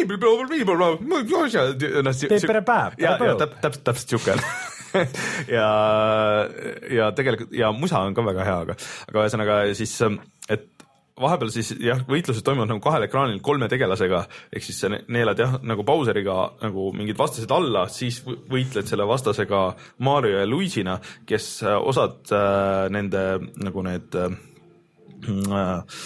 täpselt siuke ja, ja tegelikult ja musa on ka väga hea, aga, aga ühesõnaga siis, et vahepeal siis jah, võitlused toimuvad nagu kahel ekraanil kolme tegelasega, ehk siis neelad jah, nagu Bowseriga nagu mingid vastased alla, siis võitled selle vastasega Mario ja Luigina, kes osad äh, nende nagu need äh,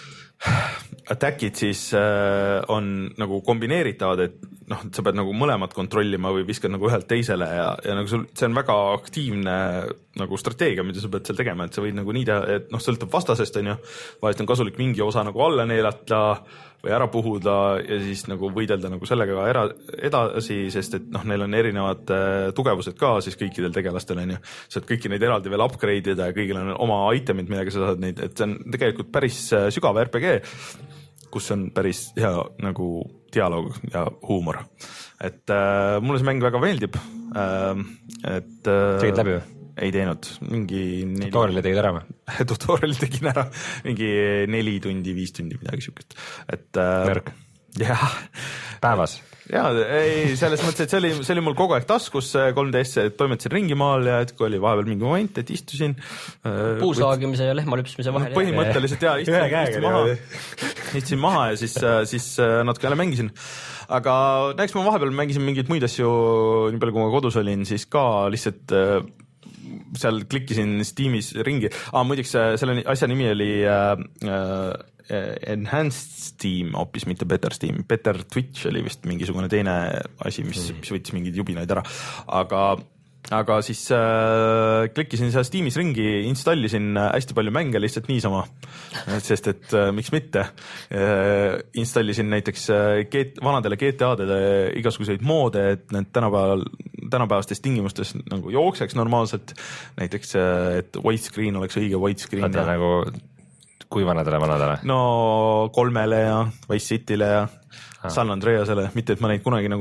attackid siis äh, on nagu kombineeritavad, et noh, et sa pead nagu mõlemat kontrollima või viskad nagu ühelt teisele ja, ja nagu sul, see on väga aktiivne nagu strateegia, mida sa pead seal tegema, et sa võid nagu nii teha, et noh, sõltub vastasest, on ju, vahest on kasulik mingi osa nagu alla neelata või ära puhuda ja siis nagu võidelda nagu sellega era, edasi, sest et noh, neil on erinevad äh, tugevused ka siis kõikidel tegelastel, on ju, saad kõiki neid eraldi veel upgrade ida ja kõigil on oma itemid, millega sa saad neid, et see on tegelikult päris äh, sügav R P G, kus on päris hea nagu dialoog ja huumor. Et äh, mulle see mäng väga meeldib. Äh, et äh, tegid läbi või? Ei teinud. Mingi neli... Tutoriali tegid ära või? Tutoriali tegin ära. Mingi neli tundi, viis tundi, midagi siukest. Et äh, Märk. Jah. Päevas? Jaa, ei, selles mõttes, et see oli, see oli mul kogu aeg taskus kolm D S, toimetasin ringi maal ja et kui oli vahepeal mingi moment, et istusin puusaagimise ja lehmalüpsmise vahel. Põhimõtteliselt jaa, istusin, istusin maha, istusin maha ja siis, siis natuke jälle mängisin. Aga näiteks ma vahepeal mängisin mingeid muid asju, nii palju kui ma kodus olin, siis ka lihtsalt seal klikkisin Steamis ringi. Ah, muideks selle asja nimi oli äh, Enhanced Steam, hoopis mitte Better Steam. Better Twitch oli vist mingisugune teine asi, mis, mis võttis mingeid jubinaid ära. Aga, aga siis äh, klikkisin seal Steamis ringi, installisin hästi palju mänge lihtsalt niisama, sest et äh, miks mitte. Äh, installisin näiteks G- vanadele G T A-dele igasuguseid moode, et need tänapäeval, tänapäevastes tingimustes nagu jookseks normaalselt. Näiteks, et widescreen oleks õige widescreen. Vaata nagu kui vanadele vanadele? No kolmele ja Vice City'le ja ah. San Andreasele, mitte et ma neid kunagi nagu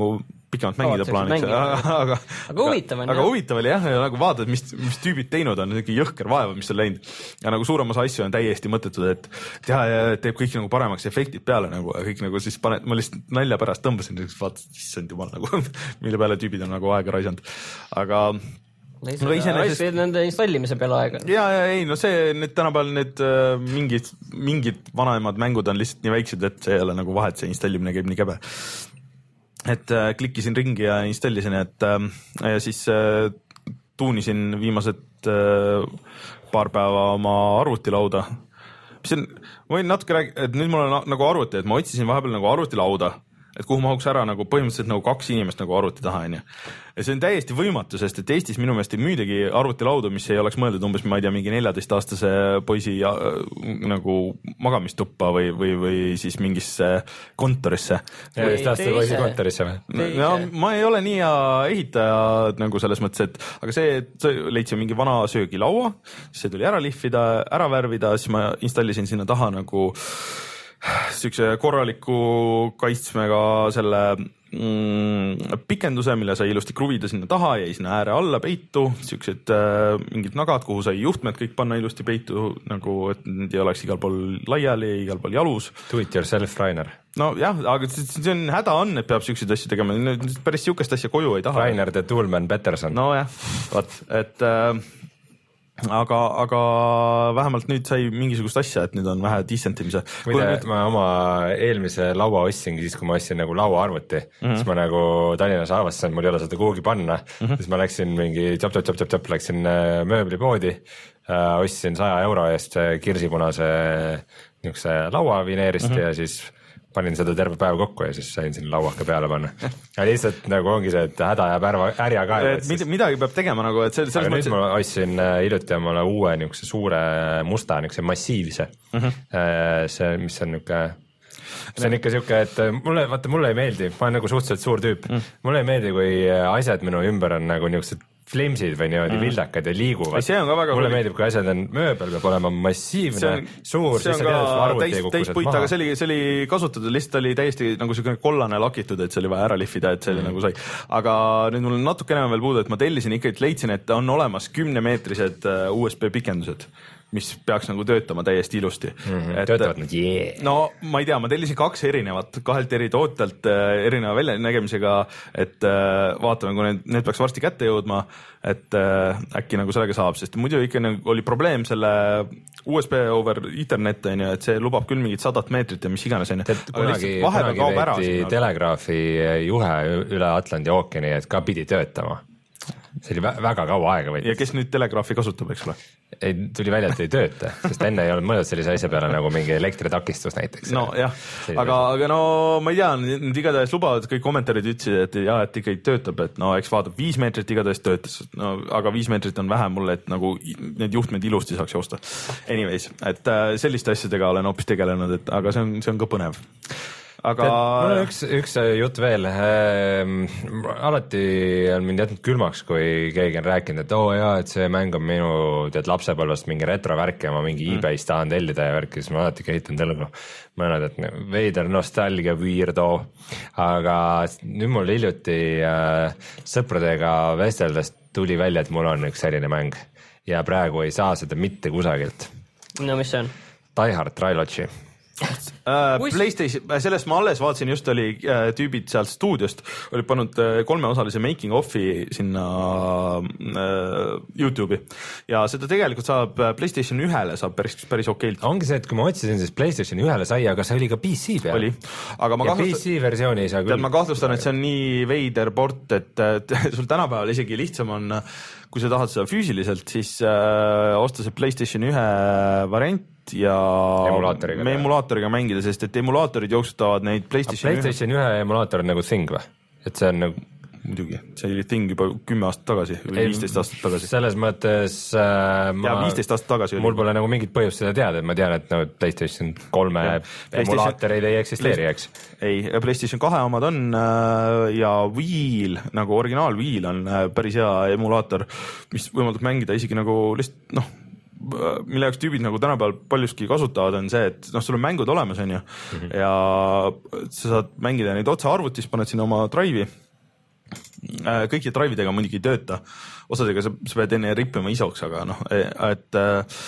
pikemalt mängida plaaniks, aga aga huvitav on aga huvitav oli jah, nagu vaatad, mis, mis tüübid teinud on, niisugune jõhker vaeva, mis on läinud ja nagu suurem osa asju on täiesti mõttetud, et teha ja teeb kõik nagu paremaks efektid peale nagu ja kõik nagu siis paned, ma lihtsalt nalja pärast tõmbasin, vaatasin, issand jumal nagu, mille peale tüübid on nagu aega raisanud, aga no iseenesest nende installimise peale aega. Ja, ja ei, no see, need tänapäeval need uh, mingid, mingid vanaemad mängud on lihtsalt nii väiksed, et see ei ole nagu vahet, see installimine käib nii käbe. Et uh, klikkisin ringi ja installisin, et uh, ja siis uh, tuunisin viimased uh, paar päeva oma arvutilauda. Mis on, ma võin natuke rääkida, et nüüd mul on nagu arvuti, et ma otsisin vahepeal nagu arvutilauda, et kuhu mahuks ära nagu põhimõtteliselt nagu kaks inimest nagu arvuti taha, on ju. Ja see on täiesti võimatu, sest et Eestis minu meelest ei müüdagi arvutilaudu, mis ei oleks mõeldud umbes, ma ei tea, mingi neljateistaastase poisi ja, nagu magamistuppa või, või, või siis mingisse kontorisse. neljateistaastase poisi kontorisse või? No, ma ei ole nii hea ehitaja nagu selles mõttes, et aga see, et leidsin mingi vana söögilaua, see tuli ära lihvida, ära värvida, siis ma installisin sinna taha nagu siukse korraliku kaitsmega selle mm, pikenduse, mille sai ilusti kruvida sinna taha, jäi sinna ääre alla peitu, siuksed äh, mingid nagad, kuhu sai juhtmed kõik panna ilusti peitu, nagu et need ei oleks igal pool laiali, igal pool jalus. Do it yourself, Rainer. No jah, aga see on häda on, et peab siukseid asju tegema, päris siukest asja koju ei taha. Rainer the Toolman Peterson. No jah, vaat, et äh, aga, aga vähemalt nüüd sai mingisugust asja, et nüüd on vähe decentimise. Mida nüüd... ma oma eelmise laua ostsingi siis, kui ma ostsin nagu lauaarvuti, mm -hmm. siis ma nagu Tallinnas avastasin, mul ei ole seda kuhugi panna, mm -hmm. siis ma läksin mingi tšop-tšop-tšop-tšop, läksin mööblipoodi, äh, ostsin saja euro eest kirsipunase niisuguse laua vineerist mm -hmm. ja siis panin seda terve päev kokku ja siis sain sinna lauahka peale panna. Ja lihtsalt nagu ongi see, et häda ja pärva ärja kaeva. Siis... midagi peab tegema nagu, et see, aga nüüd ma ostsin hiljuti omale uue niisuguse suure musta, niisuguse massiivse. Mm -hmm. See, mis on niisugune, see on ikka niisugune, et mulle, vaata mulle ei meeldi, ma olen nagu suhteliselt suur tüüp, mm. mulle ei meeldi, kui asjad minu ümber on nagu niisugused flimsid või niimoodi mm. vildakad ja liiguvad. mulle huvi. Meeldib, kui asjad on mööbel, peab olema massiivne, on, suur, siis sa tead, arvuti ei kukku sealt maha. Aga see oli, see oli kasutatud, lihtsalt oli täiesti nagu selline kollane lakitud, et see oli vaja ära lihvida, et see oli mm. nagu sai. Aga nüüd mul on natuke enam veel puudu, et ma tellisin ikka, et leidsin, et on olemas kümnemeetrised U S B pikendused, mis peaks nagu töötama täiesti ilusti. Mm -hmm. Et, töötavad nad, yeah. No ma ei tea, ma tellisin kaks erinevat, kahelt eri tootelt äh, erineva väljanägemisega, et äh, vaatame, kui need, need peaks varsti kätte jõudma, et äh, äkki nagu sellega saab, sest muidu ikka nagu oli probleem selle U S B over internet, on ju, et see lubab küll mingit sadat meetrit ja mis iganes, on ju. Kunagi, kunagi veeti telegraafi juhe üle Atlandi ookeani, et ka pidi töötama. See oli väga kaua aega võitis. Ja kes nüüd telegraafi kasutab, eks ole? Ei, tuli välja, et ei tööta, sest enne ei olnud mõeldud sellise asja peale nagu mingi elektritakistus näiteks. No jah, aga, aga no ma ei tea, nüüd igatahes lubavad, kõik kommentaarid ütlesid, et jah, et ikka töötab, et no eks vaatab, viis meetrit igatahes töötas, no aga viis meetrit on vähem mulle, et nagu need juhtmed ilusti saaks joosta. Anyways, et selliste asjadega olen hoopis tegelenud, et aga see on, see on ka põnev. Aga... mul on üks, üks jutt veel ehm,, alati on mind jätnud külmaks, kui keegi on rääkinud, et oo oh, jaa, et see mäng on minu tead lapsepõlvest mingi retrovärk ja ma mingi mm. eBay'st tahan tellida ja värki, siis ma alati kehitanud ellu mõelnud, et veider nostalgia weirdo, aga nüüd mul hiljuti äh, sõpradega vesteldes tuli välja, et mul on üks selline mäng ja praegu ei saa seda mitte kusagilt. No mis see on? Die Hard Trilogy. Uh, PlayStation, sellest ma alles vaatasin, just oli uh, tüübid sealt stuudiost, olid pannud uh, kolmeosalise making of'i sinna uh, YouTube'i ja seda tegelikult saab PlayStation ühele saab päris, päris okeilt. Ongi see, et kui ma otsisin, siis PlayStation ühele sai, aga see oli ka P C peal. Oli, aga ma ja kahtlustan, P C versiooni ei saa küll. Ma kahtlustan, et see on nii veider port, et, et sul tänapäeval isegi lihtsam on, kui sa tahad seda füüsiliselt, siis uh, osta see PlayStation ühe variant ja emulaatoriga, emulaatoriga mängida, sest et emulaatorid jooksutavad neid PlayStation, PlayStation ühe emulaator on nagu Thing või? Et see on nagu muidugi, see oli Thing juba kümme aastat tagasi või viisteist aastat tagasi. Selles mõttes äh, ma, ja viisteist aastat tagasi mul pole nagu mingit põhjust seda teada, et ma tean, et no PlayStation kolme emulaatoreid ei eksisteeri, eks? Ei, PlayStation kahe omad on ja Wii, nagu originaal Wii on päris hea emulaator, mis võimaldab mängida isegi nagu lihtsalt noh, mille jaoks tüübid nagu tänapäeval paljuski kasutavad, on see, et noh, sul on mängud olemas, on ju, mm -hmm. ja sa saad mängida neid otse arvutis, paned sinna oma drive'i kõiki drive'idega muidugi ei tööta, osadega sa, sa pead enne rippima isoks, aga noh, et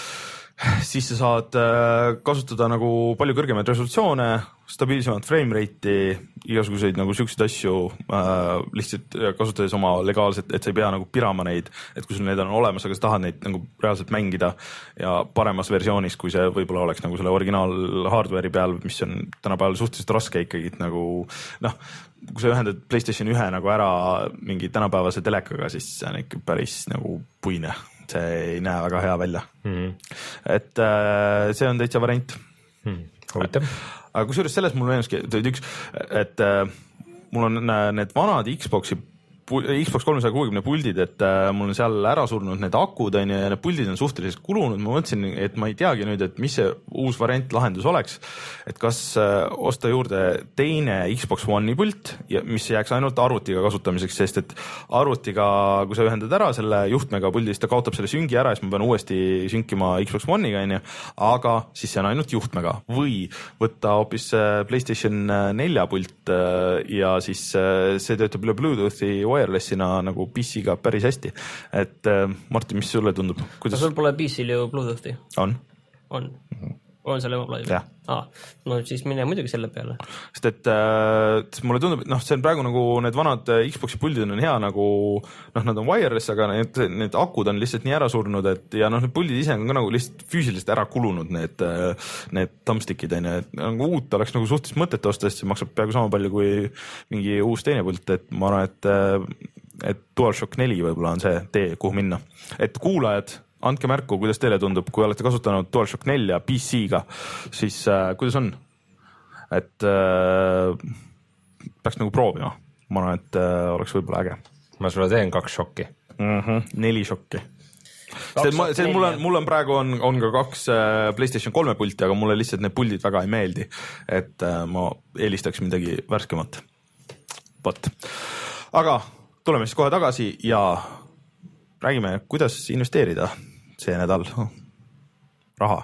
siis sa saad kasutada nagu palju kõrgemaid resolutsioone, stabiilsemat frame rate'i, igasuguseid nagu siukseid asju äh, lihtsalt kasutades oma legaalset, et sa ei pea nagu pirama neid, et kui sul need on olemas, aga sa tahad neid nagu reaalselt mängida ja paremas versioonis, kui see võib-olla oleks nagu selle originaal hardware'i peal, mis on tänapäeval suhteliselt raske ikkagi nagu noh, kui sa ühendad PlayStation ühe nagu ära mingi tänapäevase telekaga, siis see on ikka päris nagu puine, see ei näe väga hea välja mm-hmm. et äh, see on täitsa variant mm, huvitav. Aga kusjuures selles mul meenuski üks, et äh, mul on need vanad Xboxi Xbox kolmesaja kuuekümne puldid, et äh, mul on seal ära surnud need akud on ja need puldid on suhteliselt kulunud, ma mõtlesin, et ma ei teagi nüüd, et mis see uus variant lahendus oleks, et kas äh, osta juurde teine Xbox One'i pult, ja, mis jääks ainult arvutiga kasutamiseks, sest et arvutiga, kui sa ühendad ära selle juhtmega puldi, siis ta kaotab selle süngi ära, siis ma pean uuesti sünkima Xbox One'iga, on ju, aga siis see on ainult juhtmega või võtta hoopis PlayStation nelja pult äh, ja siis äh, see töötab üle Bluetoothi wirelessina nagu P C-ga päris hästi. Et äh, Martin, mis sulle tundub? Kuidas... sul pole P C-l ju Bluetoothi? On. On? On selle emaplatsil? Ah, no siis mine muidugi selle peale. Sest et äh, mulle tundub, et noh, see on praegu nagu need vanad Xboxi puldid on hea nagu, noh, nad on wireless, aga need, need akud on lihtsalt nii ära surnud, et ja noh, need puldid ise on ka nagu lihtsalt füüsiliselt ära kulunud, need, need thumbstickid, et nagu uut oleks nagu suhteliselt mõtet osta, sest see maksab peaaegu sama palju kui mingi uus teine pult, et ma arvan, et, et DualShock neli võib-olla on see tee, kuhu minna. Et kuulajad, andke märku, kuidas teile tundub, kui olete kasutanud DualShock nelja P C-ga, siis äh, kuidas on? Et äh, peaks nagu proovima. Ma arvan, et äh, oleks võib-olla äge. Ma sulle teen kaks šokki. Mm-hmm, neli šokki. Ma, see, mul, on, mul on praegu on, on ka kaks äh, PlayStation kolme pulti, aga mulle lihtsalt need puldid väga ei meeldi. Et äh, ma eelistaks midagi värskemat. But. Aga tuleme siis kohe tagasi ja räägime, kuidas investeerida see nädal raha.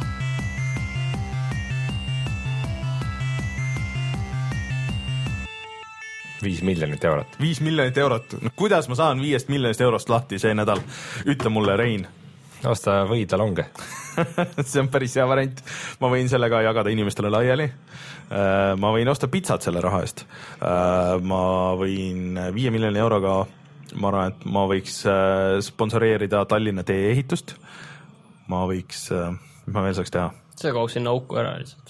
Viis miljonit eurot. Viis miljonit eurot. No, kuidas ma saan viiest miljonist eurost lahti see nädal? Ütle mulle, Rein. Osta võidalonge. See on päris hea variant. Ma võin sellega jagada inimestele laiali. Ma võin osta pitsat selle raha eest. Ma võin viie miljoni euroga ma arvan, et ma võiks sponsoreerida Tallinna tee ehitust. Ma võiks, mis ma veel saaks teha? See kauks sinna auku ära lihtsalt.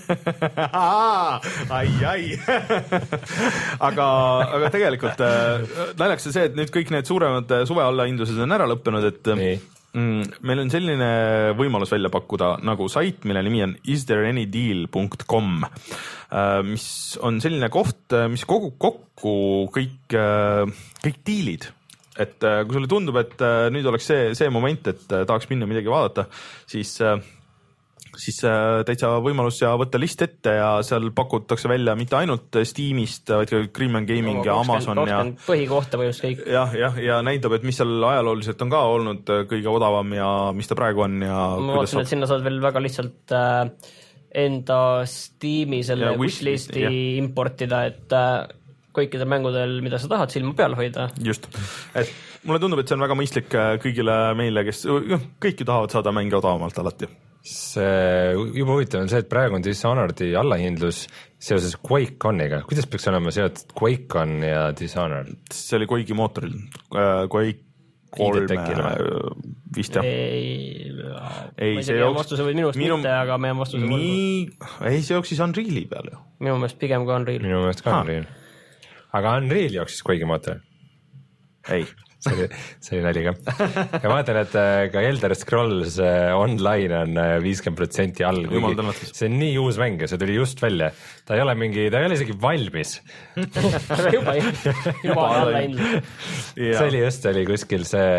ai, ai. aga, aga tegelikult naljakas on see, et nüüd kõik need suuremad suve alla hindlused on ära lõppenud, et mm, meil on selline võimalus välja pakkuda nagu sait, mille nimi on is there any deal dot com, mis on selline koht, mis kogub kokku kõik, kõik diilid. Et kui sulle tundub, et nüüd oleks see, see moment, et tahaks minna midagi vaadata, siis, siis täitsa võimalus ja võtta list ette ja seal pakutakse välja mitte ainult Steamist, vaid ka Cream Gaming ja Amazon ja põhikohta või just kõik. Jah, jah, ja näitab, et mis seal ajalooliselt on ka olnud kõige odavam ja mis ta praegu on. Ja ma vaatasin, et sinna saad veel väga lihtsalt äh, enda Steam'i selle wishlisti ja. importida, et äh, kõikidel mängudel, mida sa tahad silma peal hoida. Just, et mulle tundub, et see on väga mõistlik kõigile meile, kes kõik ju tahavad saada mänge odavamalt alati. See juba huvitav on see, et praegu on Dishonored'i allahindlus seoses QuakeConiga. Kuidas peaks olema seotud QuakeCon ja Dishonored? See oli Quake'i mootoril. Quake kolme vist jah. Ei, ei ma ei tea, vastuse või minust minu... mitte, aga me on vastuse nii... ei, see jooksis Unreal'i peal ju. Minu meelest pigem ka Unreal. Minu meelest ka Unreal. Aga Unreal jooksis Quake'i mootor? Ei. See oli, see oli nali ka. Ja vaatan, et ka Elder Scrolls Online on viiskümmend protsenti all. See on nii uus mäng ja see tuli just välja. Ta ei ole mingi, ta ei ole isegi valmis. juba, juba alla indus. See oli just, oli kuskil see...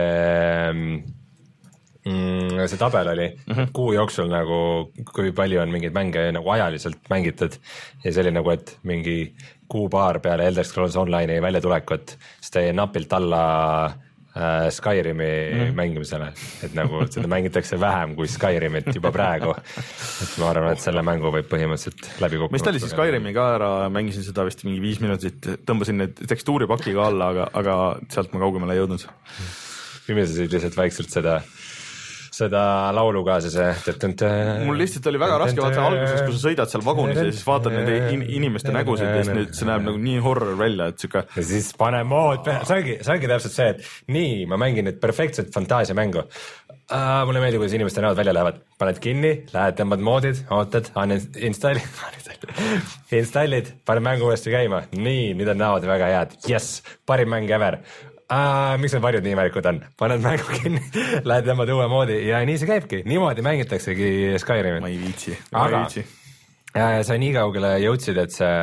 Mm, see tabel oli mm-hmm. kuu jooksul nagu, kui palju on mingeid mänge nagu ajaliselt mängitud ja see oli nagu, et mingi kuu paar peale Elder Scrolls Online'i väljatulekut, siis ta jäi napilt alla äh, Skyrimi mm. mängimisele, et nagu seda mängitakse vähem kui Skyrimit juba praegu. et ma arvan, et selle mängu võib põhimõtteliselt läbi kukkunud. mis ta oli siis Skyrimi ka ära, mängisin seda vist mingi viis minutit, tõmbasin need tekstuuripakiga alla, aga, aga sealt ma kaugemale ei jõudnud. Viimesisid lihtsalt vaikselt seda seda laulu kaasa see. Mul lihtsalt oli väga raske vaata alguses, kui sa sõidad seal vagunis ja siis vaatad nende in inimeste nägusid ja siis nüüd see näeb nagu nii horror välja, et siuke. Ja siis pane mood peale, see ongi, see ongi täpselt see, et nii, ma mängin nüüd perfektset fantaasia mängu. Uh, mulle meeldib, kuidas inimeste näod välja lähevad, paned kinni, lähed, tõmbad moodid, ootad, installid, installid, paned mängu uuesti käima, nii, nüüd on näod väga head, yes, parim mäng ever. Uh, miks need varjud nii imelikud on? Paned mängu kinni, lähed tõmbad uue moodi ja nii see käibki, niimoodi mängitaksegi Skyrimit. Ma ei viitsi. Aga ja, ja sa nii kaugele jõudsid, et see,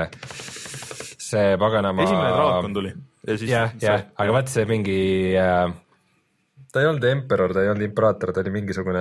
see paganama... Esimene draakon tuli. Jah, jah, aga vaat see mingi... Uh, ta ei olnud emperor, ta ei olnud imperaator, ta oli mingisugune...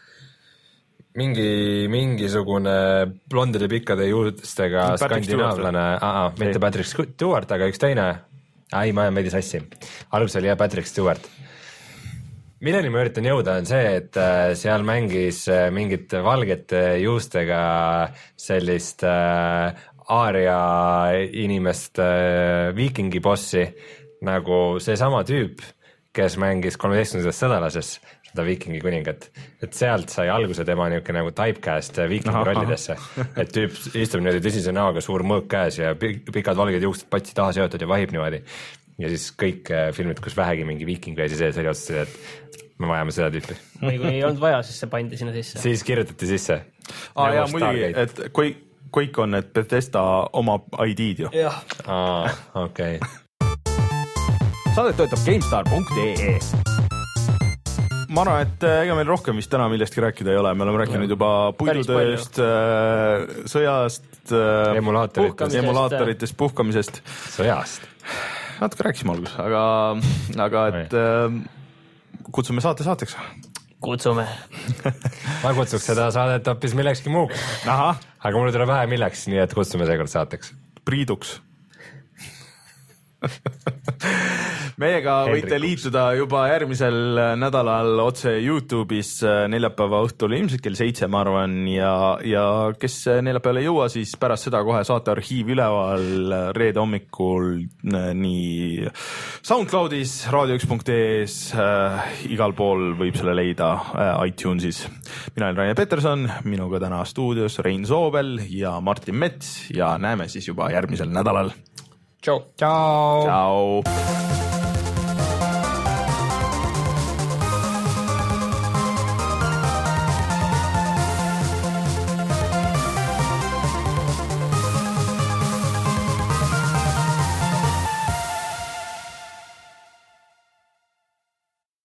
mingi, mingisugune blondide pikkade juustega skandinaavlane. Aa, mitte Patrick Stewart, aga üks teine... ei, ma olen veidi sassi. Alguses oli jah Patrick Stewart. Milleni ma üritan jõuda on see, et seal mängis mingit valgete juustega sellist aaria inimest viikingi bossi nagu see sama tüüp, kes mängis kolmeteistkümnendas sõdalases seda viikingi kuningat. Et sealt sai alguse tema niuke nagu typecast viikingi rollidesse. Et tüüp istub niimoodi tõsise näoga, suur mõõk käes ja pikad valged juuksed patsi taha seotud ja vahib niimoodi. Ja siis kõik filmid, kus vähegi mingi viiking või sees oli otsustasid, et me vajame seda tüüpi. Või kui ei olnud vaja, siis see pandi sinna sisse. Siis kirjutati sisse. Aa, jaa, muidugi, et kui kõik on, et Bethesda oma I D-d ju. Jah. Aa, okei. Saadet toetab GameStar punkt ee. Ma arvan, et ega meil rohkem vist täna millestki rääkida ei ole. Me oleme rääkinud juba puidutööst, sõjast, emulaatoritest, emulaatoritest, puhkamisest. Sõjast. Natuke rääkisime alguses, aga, aga et kutsume saate saateks. Kutsume. Ma kutsuks seda saadet hoopis millekski muuks. Aha. Aga mulle tuleb vähe milleks, nii et kutsume seekord saateks. Priiduks. Meiega võite liituda juba järgmisel nädalal otse YouTube'is neljapäeva õhtul, ilmselt kell seitse, ma arvan, ja, ja kes neljapäeval ei jõua, siis pärast seda kohe saate arhiiv üleval reede hommikul nii SoundCloudis, raadio üks punkt ee-s, äh, igal pool võib selle leida äh, iTunesis. Mina olen Rainer Peterson, minuga täna stuudios Rein Soobel ja Martin Mets ja näeme siis juba järgmisel nädalal. Ciao. Ciao. Ciao.